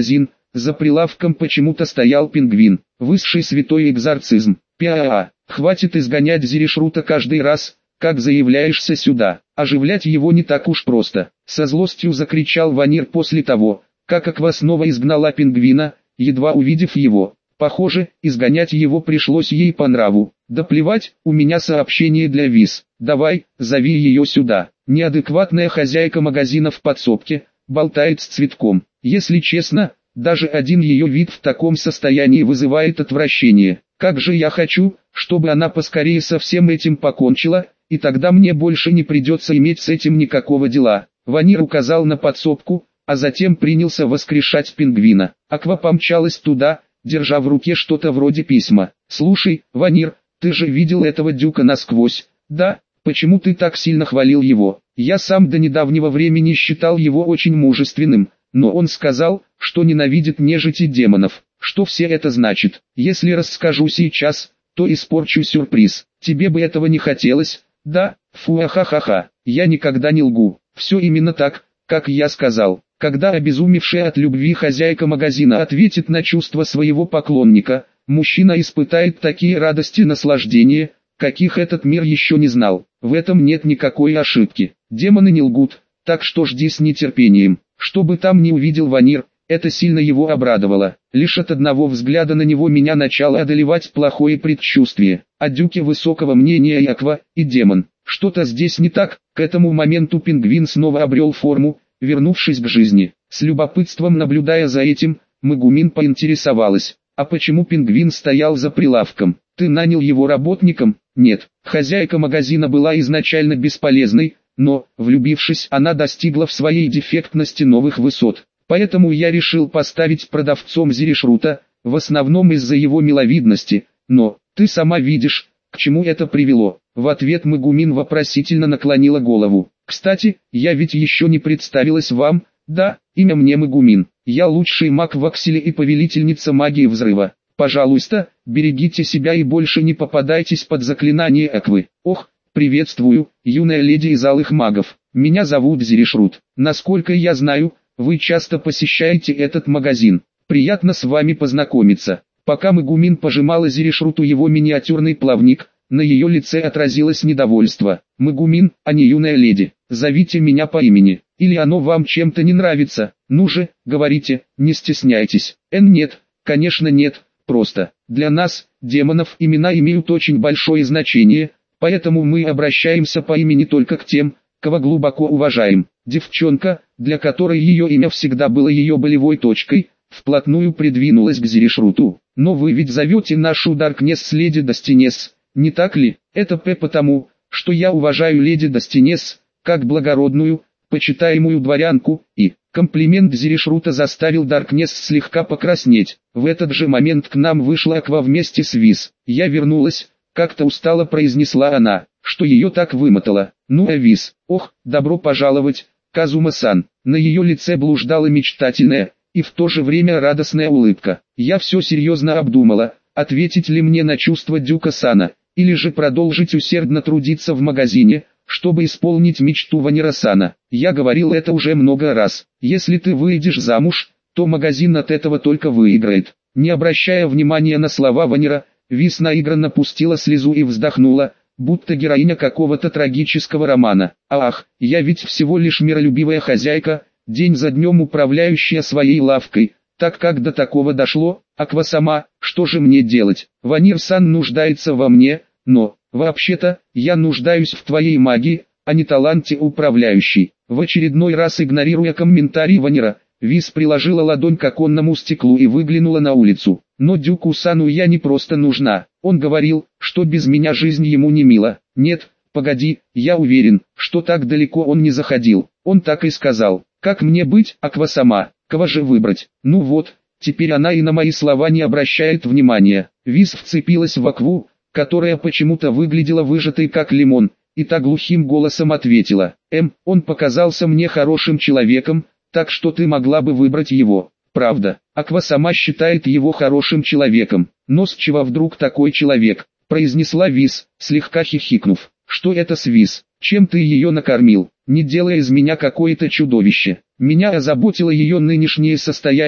За прилавком почему-то стоял пингвин. Высший святой экзорцизм. Пиаа. Хватит изгонять Зирешрута каждый раз, как заявляешься сюда. Оживлять его не так уж просто. Со злостью закричал Ванир после того, как Аква снова изгнала пингвина, едва увидев его. Похоже, изгонять его пришлось ей по нраву. Да плевать, у меня сообщение для Виз. Давай, зови ее сюда. Неадекватная хозяйка магазина в подсобке, болтает с цветком. Если честно, даже один ее вид в таком состоянии вызывает отвращение. Как же я хочу, чтобы она поскорее со всем этим покончила, и тогда мне больше не придется иметь с этим никакого дела. Ванир указал на подсобку, а затем принялся воскрешать пингвина. Аква помчалась туда, держа в руке что-то вроде письма. «Слушай, Ванир, ты же видел этого дюка насквозь, да? Почему ты так сильно хвалил его? Я сам до недавнего времени считал его очень мужественным, но он сказал, что ненавидит нежить и демонов. Что все это значит? Если расскажу сейчас, то испорчу сюрприз. Тебе бы этого не хотелось, да? Фу, ахахаха, я никогда не лгу. Все именно так, как я сказал». Когда обезумевшая от любви хозяйка магазина ответит на чувства своего поклонника, мужчина испытает такие радости и наслаждения, каких этот мир еще не знал. В этом нет никакой ошибки. Демоны не лгут, так что жди с нетерпением. Что бы там ни увидел Ванир, это сильно его обрадовало. Лишь от одного взгляда на него меня начало одолевать плохое предчувствие. О дюке высокого мнения и Аква, и демон. Что-то здесь не так. К этому моменту пингвин снова обрел форму, вернувшись к жизни. С любопытством наблюдая за этим, Мегумин поинтересовалась, а почему пингвин стоял за прилавком? Ты нанял его работником? Нет, хозяйка магазина была изначально бесполезной, но, влюбившись, она достигла в своей дефектности новых высот. Поэтому я решил поставить продавцом Зирешрута, в основном из-за его миловидности, но, ты сама видишь, к чему это привело. В ответ Мегумин вопросительно наклонила голову. Кстати, я ведь еще не представилась вам, да, имя мне Мегумин. Я лучший маг в Акселе и повелительница магии взрыва. Пожалуйста, берегите себя и больше не попадайтесь под заклинание Аквы. Ох, приветствую, юная леди из алых магов. Меня зовут Зирешрут. Насколько я знаю, вы часто посещаете этот магазин. Приятно с вами познакомиться. Пока Мегумин пожимала Зирешруту его миниатюрный плавник, на ее лице отразилось недовольство. «Мегумин, а не юная леди, зовите меня по имени, или оно вам чем-то не нравится? Ну же, говорите, не стесняйтесь». Нет, конечно нет, просто, для нас, демонов, имена имеют очень большое значение, поэтому мы обращаемся по имени только к тем, кого глубоко уважаем». Девчонка, для которой ее имя всегда было ее болевой точкой, вплотную придвинулась к Зирешруту. «Но вы ведь зовете нашу Даркнесс леди Достинес, не так ли? Это потому, что я уважаю леди Достинес, как благородную, почитаемую дворянку, и...» Комплимент Зирешрута заставил Даркнесс слегка покраснеть. В этот же момент к нам вышла Аква вместе с Виз. «Я вернулась», как-то устало произнесла она, что ее так вымотало. «Ну а Виз, ох, добро пожаловать, Казума-сан». На ее лице блуждала мечтательная и в то же время радостная улыбка. Я все серьезно обдумала, ответить ли мне на чувства Дюка-сана, или же продолжить усердно трудиться в магазине, чтобы исполнить мечту Ванира-сана. Я говорил это уже много раз. Если ты выйдешь замуж, то магазин от этого только выиграет. Не обращая внимания на слова Ванира, Виз наигранно пустила слезу и вздохнула, будто героиня какого-то трагического романа. «Ах, я ведь всего лишь миролюбивая хозяйка, день за днем управляющая своей лавкой. Так как до такого дошло, Аква сама, что же мне делать? Ванир-сан нуждается во мне, но, вообще-то, я нуждаюсь в твоей магии, а не таланте управляющей». В очередной раз игнорируя комментарий Ванира, Виз приложила ладонь к оконному стеклу и выглянула на улицу. «Но Дюку-сану я не просто нужна. Он говорил, что без меня жизнь ему не мила». «Нет, погоди, я уверен, что так далеко он не заходил. Он так и сказал. Как мне быть, Аква сама? Кого же выбрать?» Ну вот, теперь она и на мои слова не обращает внимания. Виз вцепилась в Акву, которая почему-то выглядела выжатой как лимон, и так глухим голосом ответила: он показался мне хорошим человеком, так что ты могла бы выбрать его». «Правда, Аква сама считает его хорошим человеком, но с чего вдруг такой человек?» произнесла Виз, слегка хихикнув. «Что это с Виз? Чем ты ее накормил? Не делай из меня какое-то чудовище». Меня озаботило ее нынешнее состояние,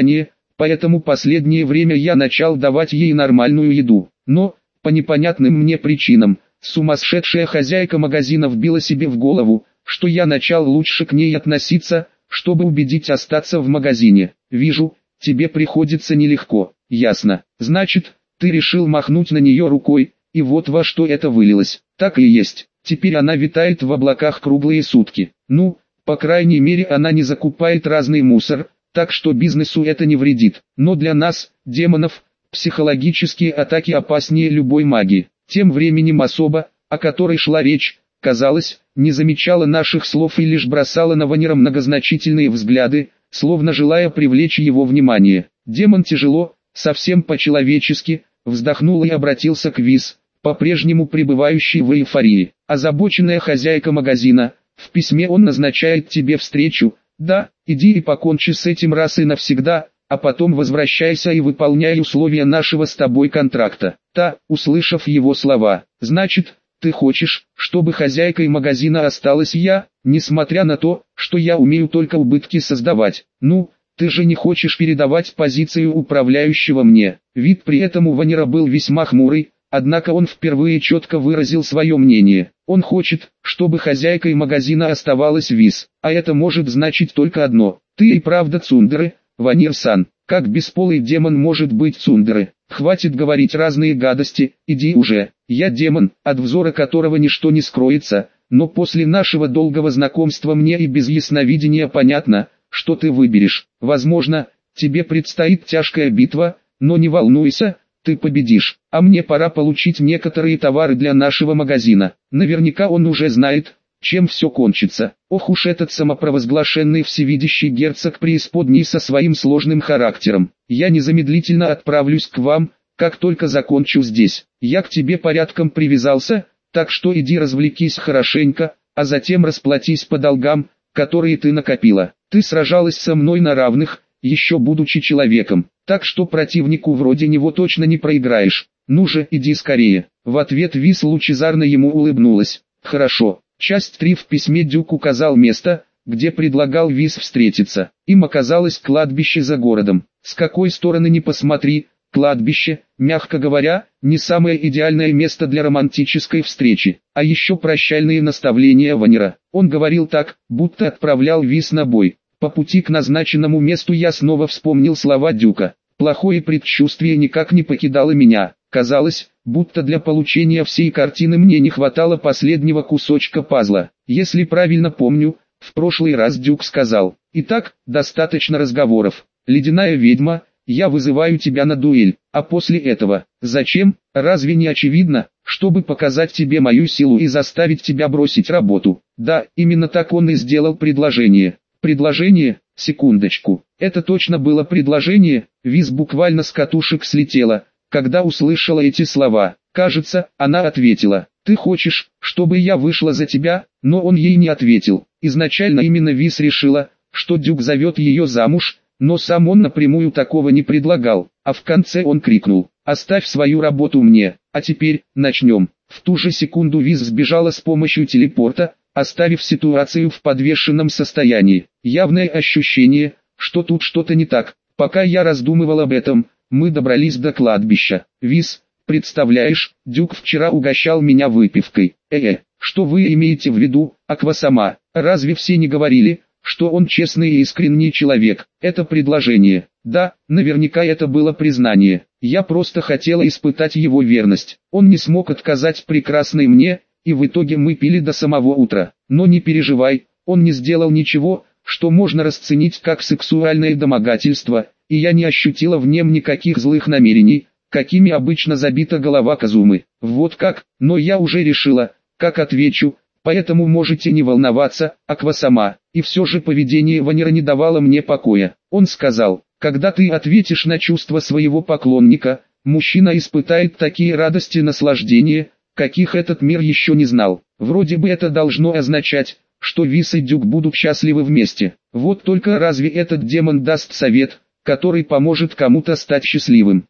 поэтому последнее время я начал давать ей нормальную еду. Но, по непонятным мне причинам, сумасшедшая хозяйка магазина вбила себе в голову, что я начал лучше к ней относиться, чтобы убедить остаться в магазине. Вижу, тебе приходится нелегко. Ясно. Значит, ты решил махнуть на нее рукой, и вот во что это вылилось. Так и есть. Теперь она витает в облаках круглые сутки. Ну, по крайней мере она не закупает разный мусор, так что бизнесу это не вредит. Но для нас, демонов, психологические атаки опаснее любой магии. Тем временем особа, о которой шла речь, казалось, не замечала наших слов и лишь бросала на Ванера многозначительные взгляды, словно желая привлечь его внимание. Демон тяжело, совсем по-человечески, вздохнул и обратился к Виз, по-прежнему пребывающей в эйфории. Озабоченная хозяйка магазина, в письме он назначает тебе встречу. Да, иди и покончи с этим раз и навсегда, а потом возвращайся и выполняй условия нашего с тобой контракта. Та, услышав его слова, значит, ты хочешь, чтобы хозяйкой магазина осталась я, несмотря на то, что я умею только убытки создавать. Ну, ты же не хочешь передавать позицию управляющего мне. Вид при этом у Ванера был весьма хмурый, однако он впервые четко выразил свое мнение. Он хочет, чтобы хозяйкой магазина оставалась Виз, а это может значить только одно. Ты и правда цундеры, Ванер-сан. Как бесполый демон может быть цундеры? Хватит говорить разные гадости, иди уже. Я демон, от взора которого ничто не скроется, но после нашего долгого знакомства мне и без ясновидения понятно, что ты выберешь. Возможно, тебе предстоит тяжкая битва, но не волнуйся, ты победишь. А мне пора получить некоторые товары для нашего магазина. Наверняка он уже знает, чем все кончится. Ох уж этот самопровозглашенный всевидящий герцог преисподней со своим сложным характером. Я незамедлительно отправлюсь к вам, как только закончу здесь. Я к тебе порядком привязался, так что иди развлекись хорошенько, а затем расплатись по долгам, которые ты накопила. Ты сражалась со мной на равных, еще будучи человеком, так что противнику вроде него точно не проиграешь. Ну же, иди скорее. В ответ Виз лучезарно ему улыбнулась. Хорошо. Часть 3 в письме Дюк указал место, где предлагал Виз встретиться. Им оказалось кладбище за городом. С какой стороны ни посмотри, кладбище, мягко говоря, не самое идеальное место для романтической встречи. А еще прощальные наставления Ванера. Он говорил так, будто отправлял Виз на бой. По пути к назначенному месту я снова вспомнил слова Дюка. Плохое предчувствие никак не покидало меня. Казалось, будто для получения всей картины мне не хватало последнего кусочка пазла. Если правильно помню, в прошлый раз Дюк сказал: «Итак, достаточно разговоров. Ледяная ведьма, я вызываю тебя на дуэль». А после этого, зачем? Разве не очевидно, чтобы показать тебе мою силу и заставить тебя бросить работу? Да, именно так он и сделал предложение. Предложение? Секундочку. Это точно было предложение? Виз буквально с катушек слетела, когда услышала эти слова. Кажется, она ответила: «Ты хочешь, чтобы я вышла за тебя?» Но он ей не ответил. Изначально именно Виз решила, что Дюк зовет ее замуж, но сам он напрямую такого не предлагал. А в конце он крикнул: «Оставь свою работу мне, а теперь, начнем». В ту же секунду Виз сбежала с помощью телепорта, оставив ситуацию в подвешенном состоянии. Явное ощущение, что тут что-то не так. Пока я раздумывал об этом, мы добрались до кладбища. Виз, представляешь, Дюк вчера угощал меня выпивкой. Что вы имеете в виду, Аква-сама? Разве все не говорили, что он честный и искренний человек? Это предложение. Да, наверняка это было признание. Я просто хотела испытать его верность. Он не смог отказать прекрасной мне, и в итоге мы пили до самого утра. Но не переживай, он не сделал ничего, что можно расценить как сексуальное домогательство, и я не ощутила в нем никаких злых намерений, какими обычно забита голова Казумы. Вот как, но я уже решила, как отвечу, поэтому можете не волноваться, Аква-сама. И все же поведение Ванера не давало мне покоя. Он сказал: «Когда ты ответишь на чувства своего поклонника, мужчина испытает такие радости и наслаждения, каких этот мир еще не знал». Вроде бы это должно означать, что Виз и Дюк будут счастливы вместе. Вот только разве этот демон даст совет, который поможет кому-то стать счастливым?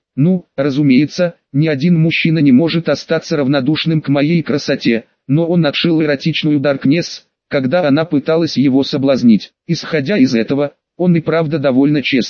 Разумеется, ни один мужчина не может остаться равнодушным к моей красоте, но он отшил эротичную Даркнесс, когда она пыталась его соблазнить. Исходя из этого, он и правда довольно честный.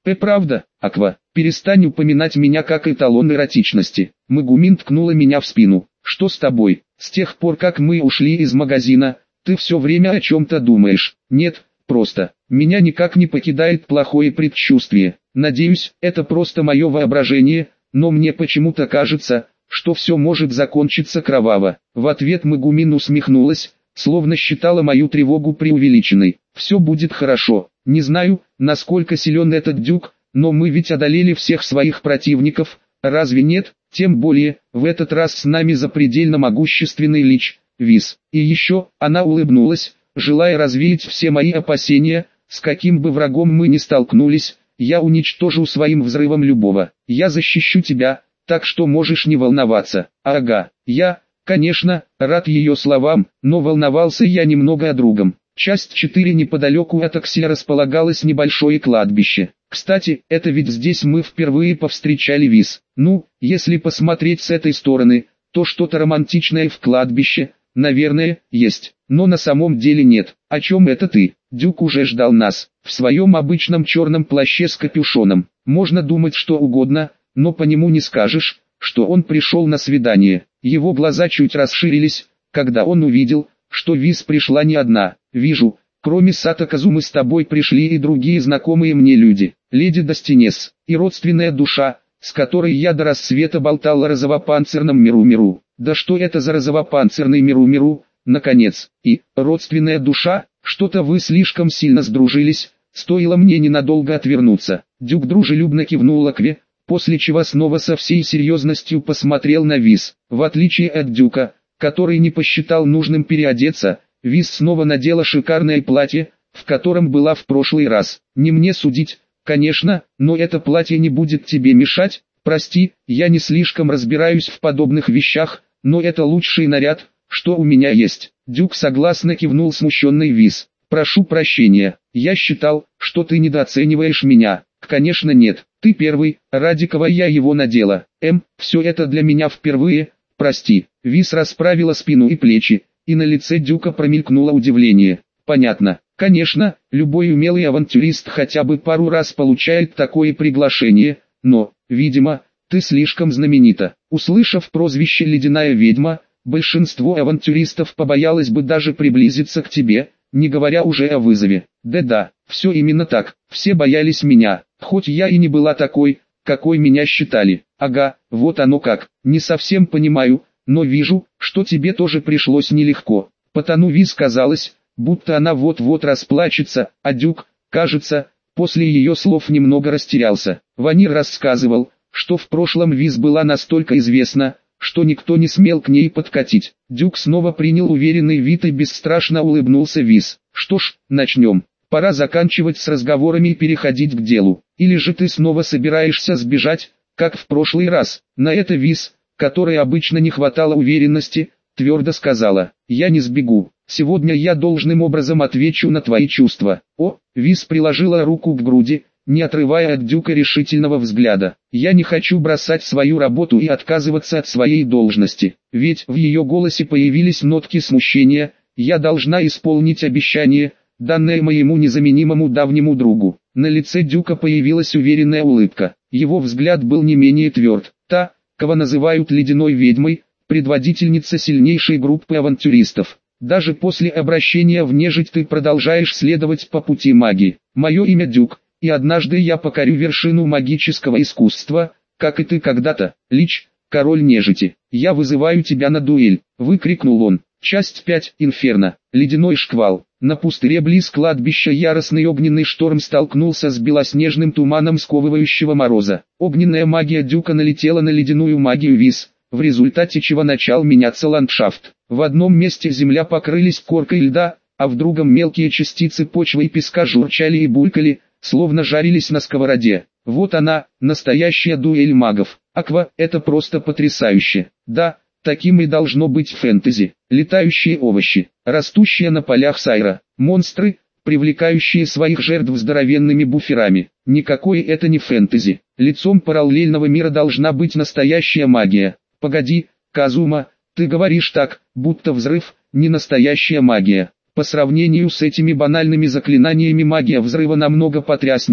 Правда, Аква, перестань упоминать меня как эталон эротичности. Магумин ткнула меня в спину. Что с тобой? С тех пор как мы ушли из магазина, ты все время о чем-то думаешь. Нет, просто, меня никак не покидает плохое предчувствие. Надеюсь, это просто мое воображение, но мне почему-то кажется, что все может закончиться кроваво. В ответ Магумин усмехнулась, словно считала мою тревогу преувеличенной. Все будет хорошо. Не знаю, насколько силен этот Дюк, но мы ведь одолели всех своих противников, разве нет? Тем более, в этот раз с нами запредельно могущественный Лич, Виз. И еще, она улыбнулась, желая развеять все мои опасения, с каким бы врагом мы ни столкнулись, я уничтожу своим взрывом любого. Я защищу тебя, так что можешь не волноваться. Ага, я, конечно, рад ее словам, но волновался я немного о другом. Часть 4. Неподалеку от Акселя располагалось небольшое кладбище. Кстати, это ведь здесь мы впервые повстречали Виз. Ну, если посмотреть с этой стороны, то что-то романтичное в кладбище, наверное, есть. Но на самом деле нет. О чем это ты? Дюк уже ждал нас, в своем обычном черном плаще с капюшоном. Можно думать что угодно, но по нему не скажешь, что он пришел на свидание. Его глаза чуть расширились, когда он увидел, что Виз пришла не одна. Вижу, кроме Сато Казумы с тобой пришли и другие знакомые мне люди. Леди Достинес и родственная душа, с которой я до рассвета болтал о розовопанцирном Миру-Миру. Да что это за розовопанцирный Миру-Миру, наконец, и родственная душа, что-то вы слишком сильно сдружились, стоило мне ненадолго отвернуться. Дюк дружелюбно кивнул Акве, после чего снова со всей серьезностью посмотрел на Виз. В отличие от Дюка, который не посчитал нужным переодеться, Виз снова надела шикарное платье, в котором была в прошлый раз. Не мне судить, конечно, но это платье не будет тебе мешать. Прости, я не слишком разбираюсь в подобных вещах, но это лучший наряд, что у меня есть. Дюк согласно кивнул смущенный Виз. Прошу прощения, я считал, что ты недооцениваешь меня. Конечно нет, ты первый, ради кого я его надела. Все это для меня впервые, прости. Виз расправила спину и плечи, и на лице Дюка промелькнуло удивление. Понятно, конечно, любой умелый авантюрист хотя бы пару раз получает такое приглашение, но, видимо, ты слишком знаменита. Услышав прозвище «Ледяная ведьма», большинство авантюристов побоялось бы даже приблизиться к тебе, не говоря уже о вызове. Да-да, все именно так, все боялись меня, хоть я и не была такой, какой меня считали. Ага, вот оно как, не совсем понимаю, но вижу, что тебе тоже пришлось нелегко. Потому Виз казалось, будто она вот-вот расплачется, а Дюк, кажется, после ее слов немного растерялся. Ванир рассказывал, что в прошлом Виз была настолько известна, что никто не смел к ней подкатить. Дюк снова принял уверенный вид и бесстрашно улыбнулся Виз. Что ж, начнем. Пора заканчивать с разговорами и переходить к делу. Или же ты снова собираешься сбежать, как в прошлый раз? На это Виз, которой обычно не хватало уверенности, твердо сказала: «Я не сбегу. Сегодня я должным образом отвечу на твои чувства». Виз приложила руку к груди, не отрывая от Дюка решительного взгляда. «Я не хочу бросать свою работу и отказываться от своей должности». Ведь в ее голосе появились нотки смущения. «Я должна исполнить обещание, данное моему незаменимому давнему другу». На лице Дюка появилась уверенная улыбка. Его взгляд был не менее тверд. Та, кого называют ледяной ведьмой, предводительница сильнейшей группы авантюристов. Даже после обращения в нежить ты продолжаешь следовать по пути магии. Мое имя Дюк, и однажды я покорю вершину магического искусства, как и ты когда-то, Лич, король нежити. Я вызываю тебя на дуэль, выкрикнул он. Часть 5. Инферно. Ледяной шквал. На пустыре близ кладбища яростный огненный шторм столкнулся с белоснежным туманом сковывающего мороза. Огненная магия Дюка налетела на ледяную магию Виз, в результате чего начал меняться ландшафт. В одном месте земля покрылись коркой льда, а в другом мелкие частицы почвы и песка журчали и булькали, словно жарились на сковороде. Вот она, настоящая дуэль магов. Аква, это просто потрясающе. Да, таким и должно быть фэнтези. Летающие овощи, растущие на полях сайра, монстры, привлекающие своих жертв здоровенными буферами. Никакое это не фэнтези. Лицом параллельного мира должна быть настоящая магия. Погоди, Казума, ты говоришь так, будто взрыв – не настоящая магия. По сравнению с этими банальными заклинаниями магия взрыва намного потряснее,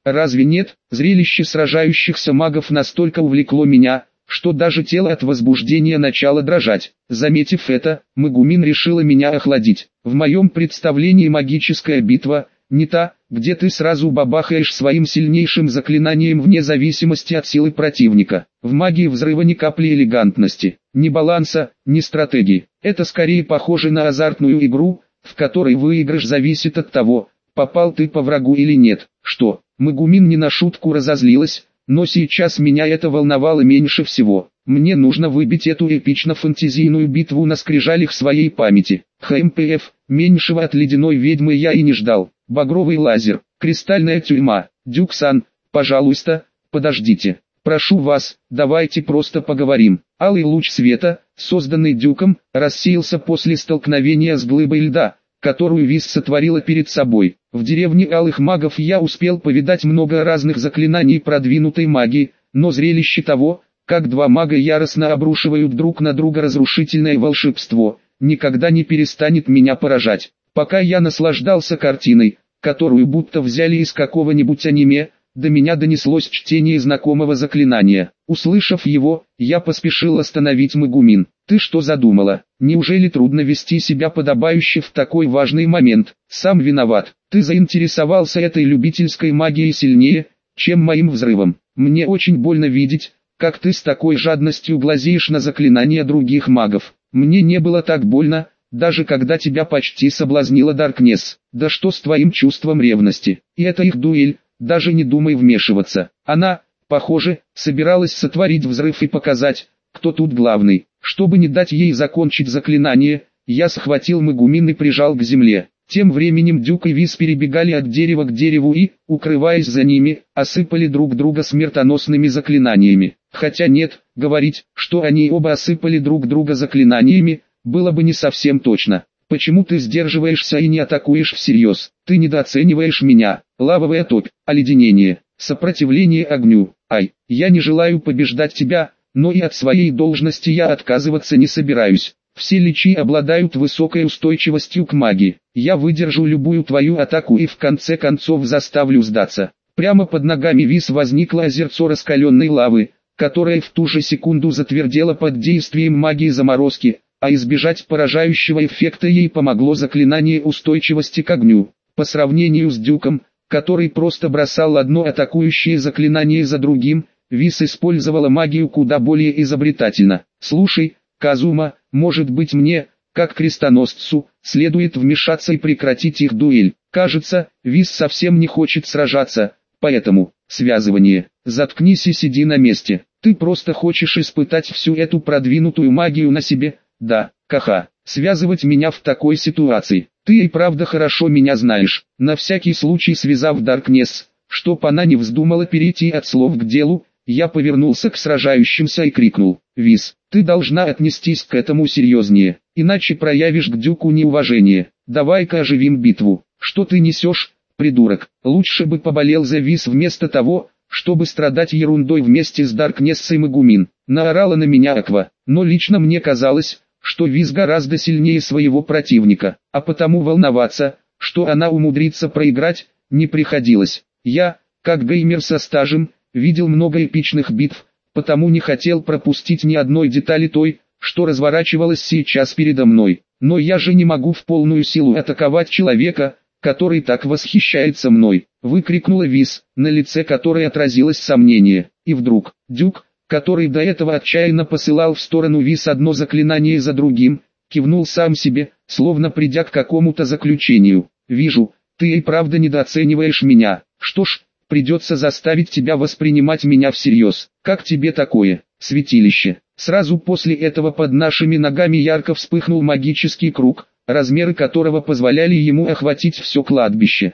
Разве нет? Зрелище сражающихся магов настолько увлекло меня, что даже тело от возбуждения начало дрожать. Заметив это, Мегумин решила меня охладить. В моем представлении магическая битва не та, где ты сразу бабахаешь своим сильнейшим заклинанием вне зависимости от силы противника. В магии взрыва ни капли элегантности, ни баланса, ни стратегии. Это скорее похоже на азартную игру, в которой выигрыш зависит от того, попал ты по врагу или нет. Что? Мегумин не на шутку разозлилась, но сейчас меня это волновало меньше всего. Мне нужно выбить эту эпично-фантазийную битву на скрижалях своей памяти. ХМПФ, меньшего от ледяной ведьмы я и не ждал. Багровый лазер, кристальная тюрьма. Дюк-сан, пожалуйста, подождите. Прошу вас, давайте просто поговорим. Алый луч света, созданный Дюком, рассеялся после столкновения с глыбой льда, которую Виз сотворила перед собой. В деревне алых магов я успел повидать много разных заклинаний продвинутой магии, но зрелище того, как два мага яростно обрушивают друг на друга разрушительное волшебство, никогда не перестанет меня поражать. Пока я наслаждался картиной, которую будто взяли из какого-нибудь аниме, до меня донеслось чтение знакомого заклинания. Услышав его, я поспешил остановить Мегумин. «Ты что задумала? Неужели трудно вести себя подобающе в такой важный момент? Сам виноват. Ты заинтересовался этой любительской магией сильнее, чем моим взрывом. Мне очень больно видеть, как ты с такой жадностью глазеешь на заклинания других магов. Мне не было так больно, даже когда тебя почти соблазнила Даркнесс. Да что с твоим чувством ревности? И это их дуэль, даже не думай вмешиваться. Она, похоже, собиралась сотворить взрыв и показать, кто тут главный. Чтобы не дать ей закончить заклинание, я схватил Мегумин и прижал к земле. Тем временем Дюк и Виз перебегали от дерева к дереву и, укрываясь за ними, осыпали друг друга смертоносными заклинаниями. Хотя нет, говорить, что они оба осыпали друг друга заклинаниями, было бы не совсем точно. Почему ты сдерживаешься и не атакуешь всерьез? Ты недооцениваешь меня. Лавовая топь, оледенение, сопротивление огню. Ай, я не желаю побеждать тебя, но и от своей должности я отказываться не собираюсь. Все личи обладают высокой устойчивостью к магии. Я выдержу любую твою атаку и в конце концов заставлю сдаться. Прямо под ногами Виз возникло озерцо раскаленной лавы, которое в ту же секунду затвердело под действием магии заморозки, а избежать поражающего эффекта ей помогло заклинание устойчивости к огню. По сравнению с Дюком, который просто бросал одно атакующее заклинание за другим, Виз использовала магию куда более изобретательно. «Слушай, Казума, может быть мне, как крестоносцу, следует вмешаться и прекратить их дуэль. Кажется, Виз совсем не хочет сражаться, поэтому, связывание, заткнись и сиди на месте. Ты просто хочешь испытать всю эту продвинутую магию на себе, да, Каха, связывать меня в такой ситуации. Ты и правда хорошо меня знаешь». На всякий случай связав Даркнесс, чтоб она не вздумала перейти от слов к делу, я повернулся к сражающимся и крикнул: «Виз, ты должна отнестись к этому серьезнее, иначе проявишь к Дюку неуважение. Давай-ка оживим битву». «Что ты несешь, придурок? Лучше бы поболел за Виз вместо того, чтобы страдать ерундой вместе с Даркнесс и Мегумин», наорала на меня Аква. Но лично мне казалось, что Виз гораздо сильнее своего противника, а потому волноваться, что она умудрится проиграть, не приходилось. Я, как геймер со стажем, видел много эпичных битв, потому не хотел пропустить ни одной детали той, что разворачивалось сейчас передо мной. Но я же не могу в полную силу атаковать человека, который так восхищается мной, выкрикнула Виз, на лице которой отразилось сомнение. И вдруг, Дюк, который до этого отчаянно посылал в сторону Виз одно заклинание за другим, кивнул сам себе, словно придя к какому-то заключению. «Вижу, ты и правда недооцениваешь меня. Что ж, придется заставить тебя воспринимать меня всерьез. Как тебе такое, святилище?» Сразу после этого под нашими ногами ярко вспыхнул магический круг, размеры которого позволяли ему охватить все кладбище.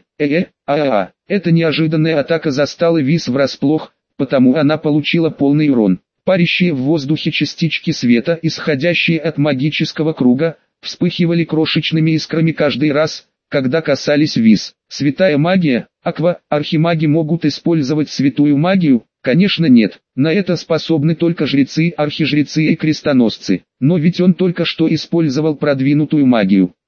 Эта неожиданная атака застала Виз врасплох, потому она получила полный урон. Парящие в воздухе частички света, исходящие от магического круга, вспыхивали крошечными искрами каждый раз, когда касались Виз. Святая магия? Аква, архимаги могут использовать святую магию? Конечно нет, на это способны только жрецы, архижрецы и крестоносцы. Но ведь он только что использовал продвинутую магию.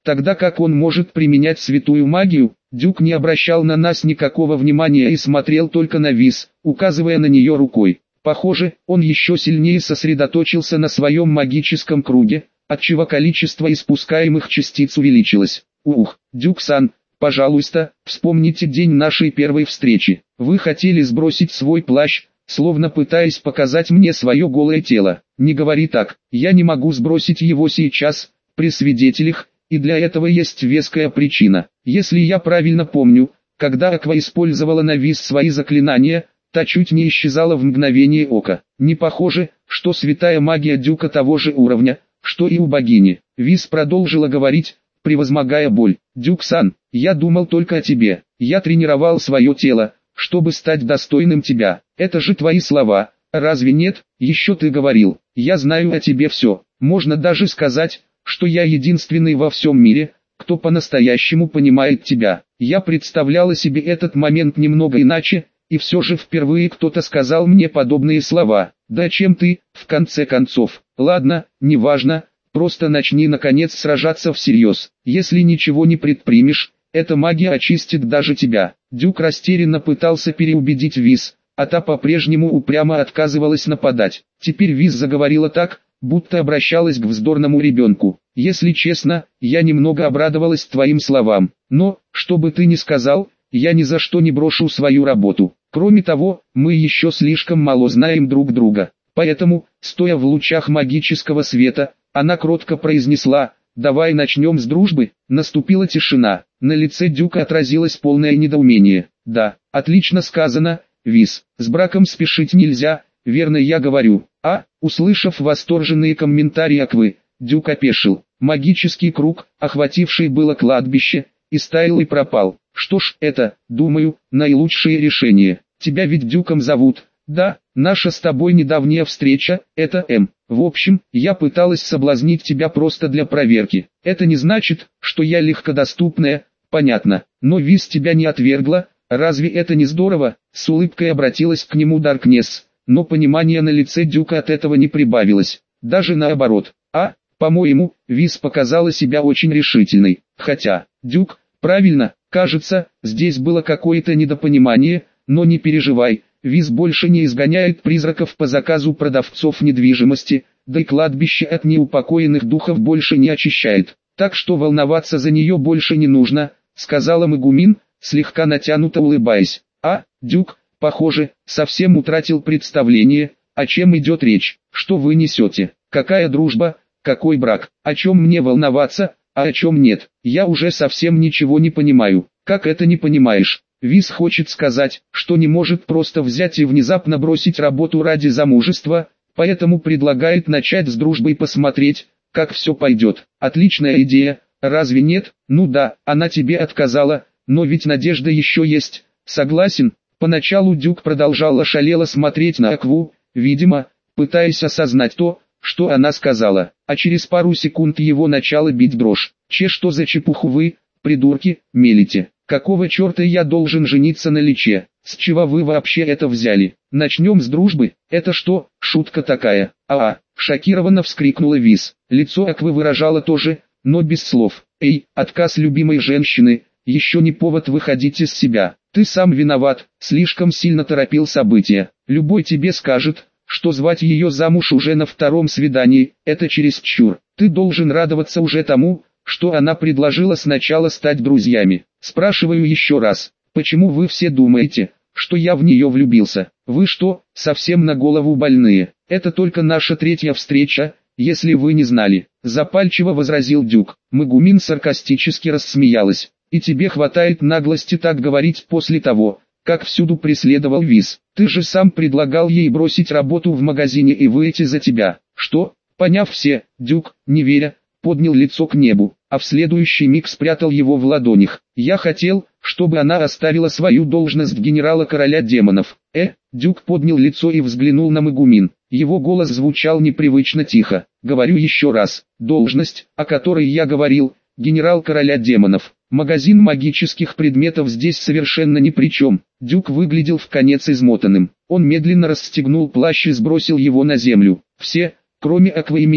Тогда как он может применять святую магию? Дюк не обращал на нас никакого внимания и смотрел только на Виз, указывая на нее рукой. Похоже, он еще сильнее сосредоточился на своем магическом круге, отчего количество испускаемых частиц увеличилось. Ух, Дюк-сан, пожалуйста, вспомните день нашей первой встречи. Вы хотели сбросить свой плащ, словно пытаясь показать мне свое голое тело. Не говори так, я не могу сбросить его сейчас, при свидетелях, и для этого есть веская причина. Если я правильно помню, когда Аква использовала на Виз свои заклинания, та чуть не исчезала в мгновение ока. Не похоже, что святая магия Дюка того же уровня, что и у богини. Виз продолжила говорить, превозмогая боль. Дюк-сан, я думал только о тебе. Я тренировал свое тело, чтобы стать достойным тебя. Это же твои слова, разве нет? Еще ты говорил, я знаю о тебе все. Можно даже сказать, что я единственный во всем мире, кто по-настоящему понимает тебя. Я представляла себе этот момент немного иначе, и все же впервые кто-то сказал мне подобные слова. Да чем ты, в конце концов? Ладно, неважно, просто начни наконец сражаться всерьез. Если ничего не предпримешь, эта магия очистит даже тебя. Дюк растерянно пытался переубедить Виз, а та по-прежнему упрямо отказывалась нападать. Теперь Виз заговорила так, будто обращалась к вздорному ребенку. Если честно, я немного обрадовалась твоим словам. Но, что бы ты ни сказал, я ни за что не брошу свою работу. Кроме того, мы еще слишком мало знаем друг друга. Поэтому, стоя в лучах магического света, она кротко произнесла: «Давай начнем с дружбы». Наступила тишина. На лице Дюка отразилось полное недоумение. «Да, отлично сказано, Виз. С браком спешить нельзя, верно я говорю». Услышав восторженные комментарии Аквы, Дюк опешил. Магический круг, охвативший было кладбище, истаял и пропал. Что ж, это, думаю, наилучшее решение. Тебя ведь Дюком зовут? Да, наша с тобой недавняя встреча, это М. В общем, я пыталась соблазнить тебя просто для проверки. Это не значит, что я легкодоступная, понятно. Но Виз тебя не отвергла, разве это не здорово? С улыбкой обратилась к нему Даркнесс, но понимание на лице Дюка от этого не прибавилось. Даже наоборот. По-моему, Виз показала себя очень решительной. Хотя, Дюк, правильно, кажется, здесь было какое-то недопонимание, но не переживай, Виз больше не изгоняет призраков по заказу продавцов недвижимости, да и кладбище от неупокоенных духов больше не очищает. Так что волноваться за нее больше не нужно, сказала Мегумин, слегка натянуто улыбаясь. Дюк, похоже, совсем утратил представление, о чем идет речь. Что вы несете? Какая дружба? Какой брак? О чем мне волноваться, а о чем нет? Я уже совсем ничего не понимаю. Как это не понимаешь? Виз хочет сказать, что не может просто взять и внезапно бросить работу ради замужества, поэтому предлагает начать с дружбы и посмотреть, как все пойдет. Отличная идея, разве нет? Ну да, она тебе отказала, но ведь надежда еще есть. Согласен. Поначалу Дюк продолжал ошалело смотреть на Акву, видимо, пытаясь осознать то, что она сказала, а через пару секунд его начала бить дрожь. Что за чепуху вы, придурки, мелите? Какого черта я должен жениться на Личе? С чего вы вообще это взяли? Начнем с дружбы? Это что, шутка такая? Шокированно вскрикнула Виз. Лицо Аквы выражало тоже, но без слов. Отказ любимой женщины, еще не повод выходить из себя. Ты сам виноват, слишком сильно торопил события. Любой тебе скажет, что звать ее замуж уже на втором свидании, это чересчур. Ты должен радоваться уже тому, что она предложила сначала стать друзьями. Спрашиваю еще раз, почему вы все думаете, что я в нее влюбился? Вы что, совсем на голову больные? Это только наша третья встреча, если вы не знали. Запальчиво возразил Дюк. Мегумин саркастически рассмеялась. И тебе хватает наглости так говорить после того, как всюду преследовал Виз. Ты же сам предлагал ей бросить работу в магазине и выйти за тебя. Что? Поняв все, Дюк, не веря, поднял лицо к небу, а в следующий миг спрятал его в ладонях. Я хотел, чтобы она оставила свою должность генерала-короля демонов. Дюк поднял лицо и взглянул на Мегумин. Его голос звучал непривычно тихо. Говорю еще раз, должность, о которой я говорил, генерал-короля демонов. Магазин магических предметов здесь совершенно ни при чем. Дюк выглядел вконец измотанным. Он медленно расстегнул плащ и сбросил его на землю. Все, кроме Аквы и меня,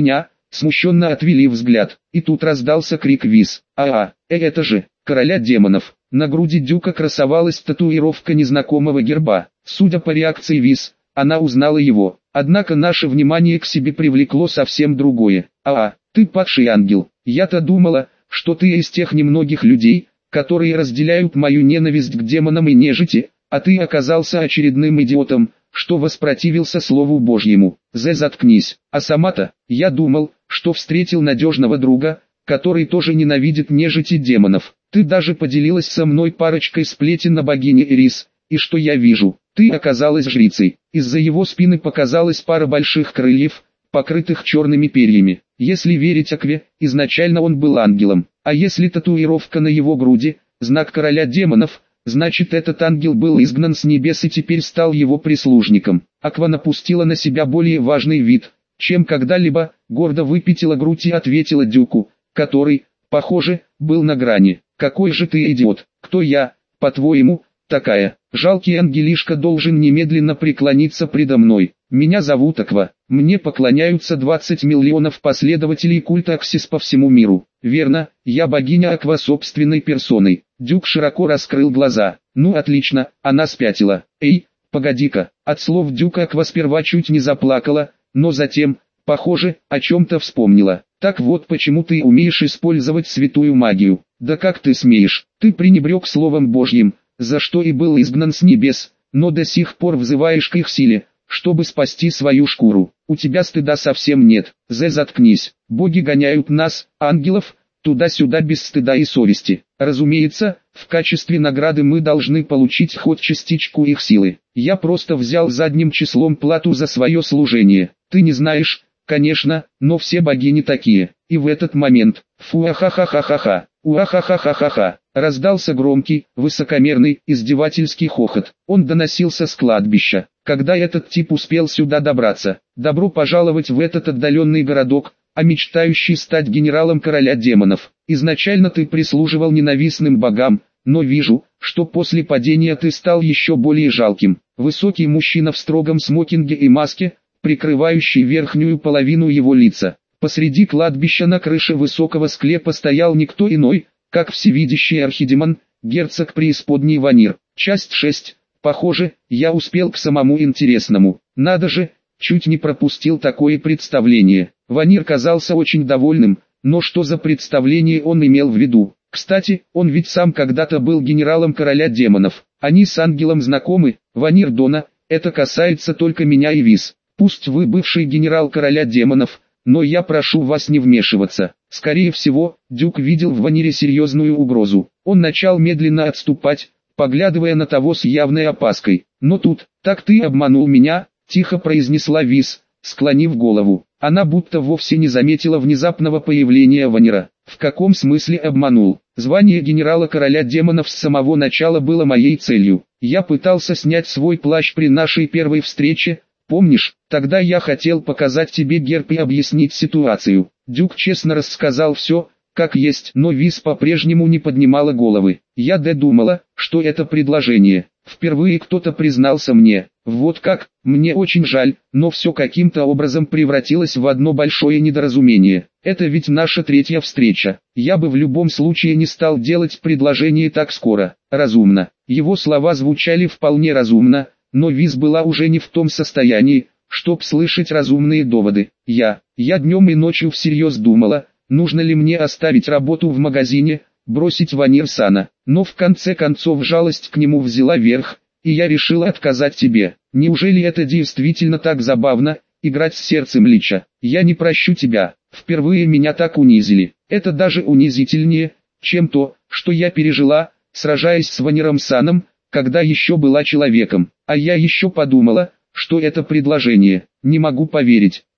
смущенно отвели взгляд, и тут раздался крик Виз. Это же, короля демонов. На груди Дюка красовалась татуировка незнакомого герба. Судя по реакции Виз, она узнала его. Однако наше внимание к себе привлекло совсем другое. Ты падший ангел. Я-то думала, что ты из тех немногих людей, которые разделяют мою ненависть к демонам и нежити, а ты оказался очередным идиотом, что воспротивился Слову Божьему. Заткнись. А сама-то, я думал, что встретил надежного друга, который тоже ненавидит нежить и демонов. Ты даже поделилась со мной парочкой сплетен на богине Эрис, и что я вижу? Ты оказалась жрицей. Из-за его спины показалась пара больших крыльев, покрытых черными перьями. Если верить Акве, изначально он был ангелом. А если татуировка на его груди, знак короля демонов, значит этот ангел был изгнан с небес и теперь стал его прислужником. Аква напустила на себя более важный вид, чем когда-либо, гордо выпятила грудь и ответила Дюку, который, похоже, был на грани. «Какой же ты идиот! Кто я, по-твоему, такая? Жалкий ангелишка должен немедленно преклониться предо мной. Меня зовут Аква, мне поклоняются 20 миллионов последователей культа Аксис по всему миру. Верно, я богиня Аква собственной персоной». Дюк широко раскрыл глаза. «Ну отлично», она спятила. «Эй, погоди-ка». От слов Дюка Аква сперва чуть не заплакала, но затем, похоже, о чем-то вспомнила. «Так вот почему ты умеешь использовать святую магию. Да как ты смеешь? Ты пренебрег Словом Божьим, за что и был изгнан с небес, но до сих пор взываешь к их силе, чтобы спасти свою шкуру. У тебя стыда совсем нет. Заткнись. Боги гоняют нас, ангелов, туда-сюда без стыда и совести. Разумеется, в качестве награды мы должны получить хоть частичку их силы. Я просто взял задним числом плату за свое служение. Ты не знаешь, конечно, но все богини такие». И в этот момент, фу-ахахахахаха, уахахахахаха, раздался громкий, высокомерный, издевательский хохот. Он доносился с кладбища. Когда этот тип успел сюда добраться? Добро пожаловать в этот отдаленный городок, а мечтающий стать генералом короля демонов. Изначально ты прислуживал ненавистным богам, но вижу, что после падения ты стал еще более жалким. Высокий мужчина в строгом смокинге и маске, прикрывающий верхнюю половину его лица. Посреди кладбища на крыше высокого склепа стоял никто иной, как всевидящий архидемон, герцог преисподней Ванир. Часть 6. Похоже, я успел к самому интересному. Надо же, чуть не пропустил такое представление. Ванир казался очень довольным, но что за представление он имел в виду? Кстати, он ведь сам когда-то был генералом короля демонов. Они с ангелом знакомы. Ванир Дона, это касается только меня и Виз. Пусть вы бывший генерал короля демонов, но я прошу вас не вмешиваться. Скорее всего, Дюк видел в Ванире серьезную угрозу. Он начал медленно отступать, поглядывая на того с явной опаской. «Но тут, так ты обманул меня», — тихо произнесла Виз, склонив голову. Она будто вовсе не заметила внезапного появления Ванира. «В каком смысле обманул? Звание генерала короля демонов с самого начала было моей целью. Я пытался снять свой плащ при нашей первой встрече, помнишь? Тогда я хотел показать тебе герб и объяснить ситуацию». Дюк честно рассказал все, как есть, но Виз по-прежнему не поднимала головы. Я думала, что это предложение. Впервые кто-то признался мне. Вот как, мне очень жаль, но все каким-то образом превратилось в одно большое недоразумение. Это ведь наша третья встреча. Я бы в любом случае не стал делать предложение так скоро. Разумно. Его слова звучали вполне разумно, но Виз была уже не в том состоянии, чтоб слышать разумные доводы. Я днем и ночью всерьез думала, нужно ли мне оставить работу в магазине, бросить Ванир Сана. Но в конце концов жалость к нему взяла верх, и я решила отказать тебе. Неужели это действительно так забавно, играть с сердцем Лича? Я не прощу тебя. Впервые меня так унизили. Это даже унизительнее, чем то, что я пережила, сражаясь с Ваниром Саном, когда еще была человеком. А я еще подумала, что это предложение. Не могу поверить.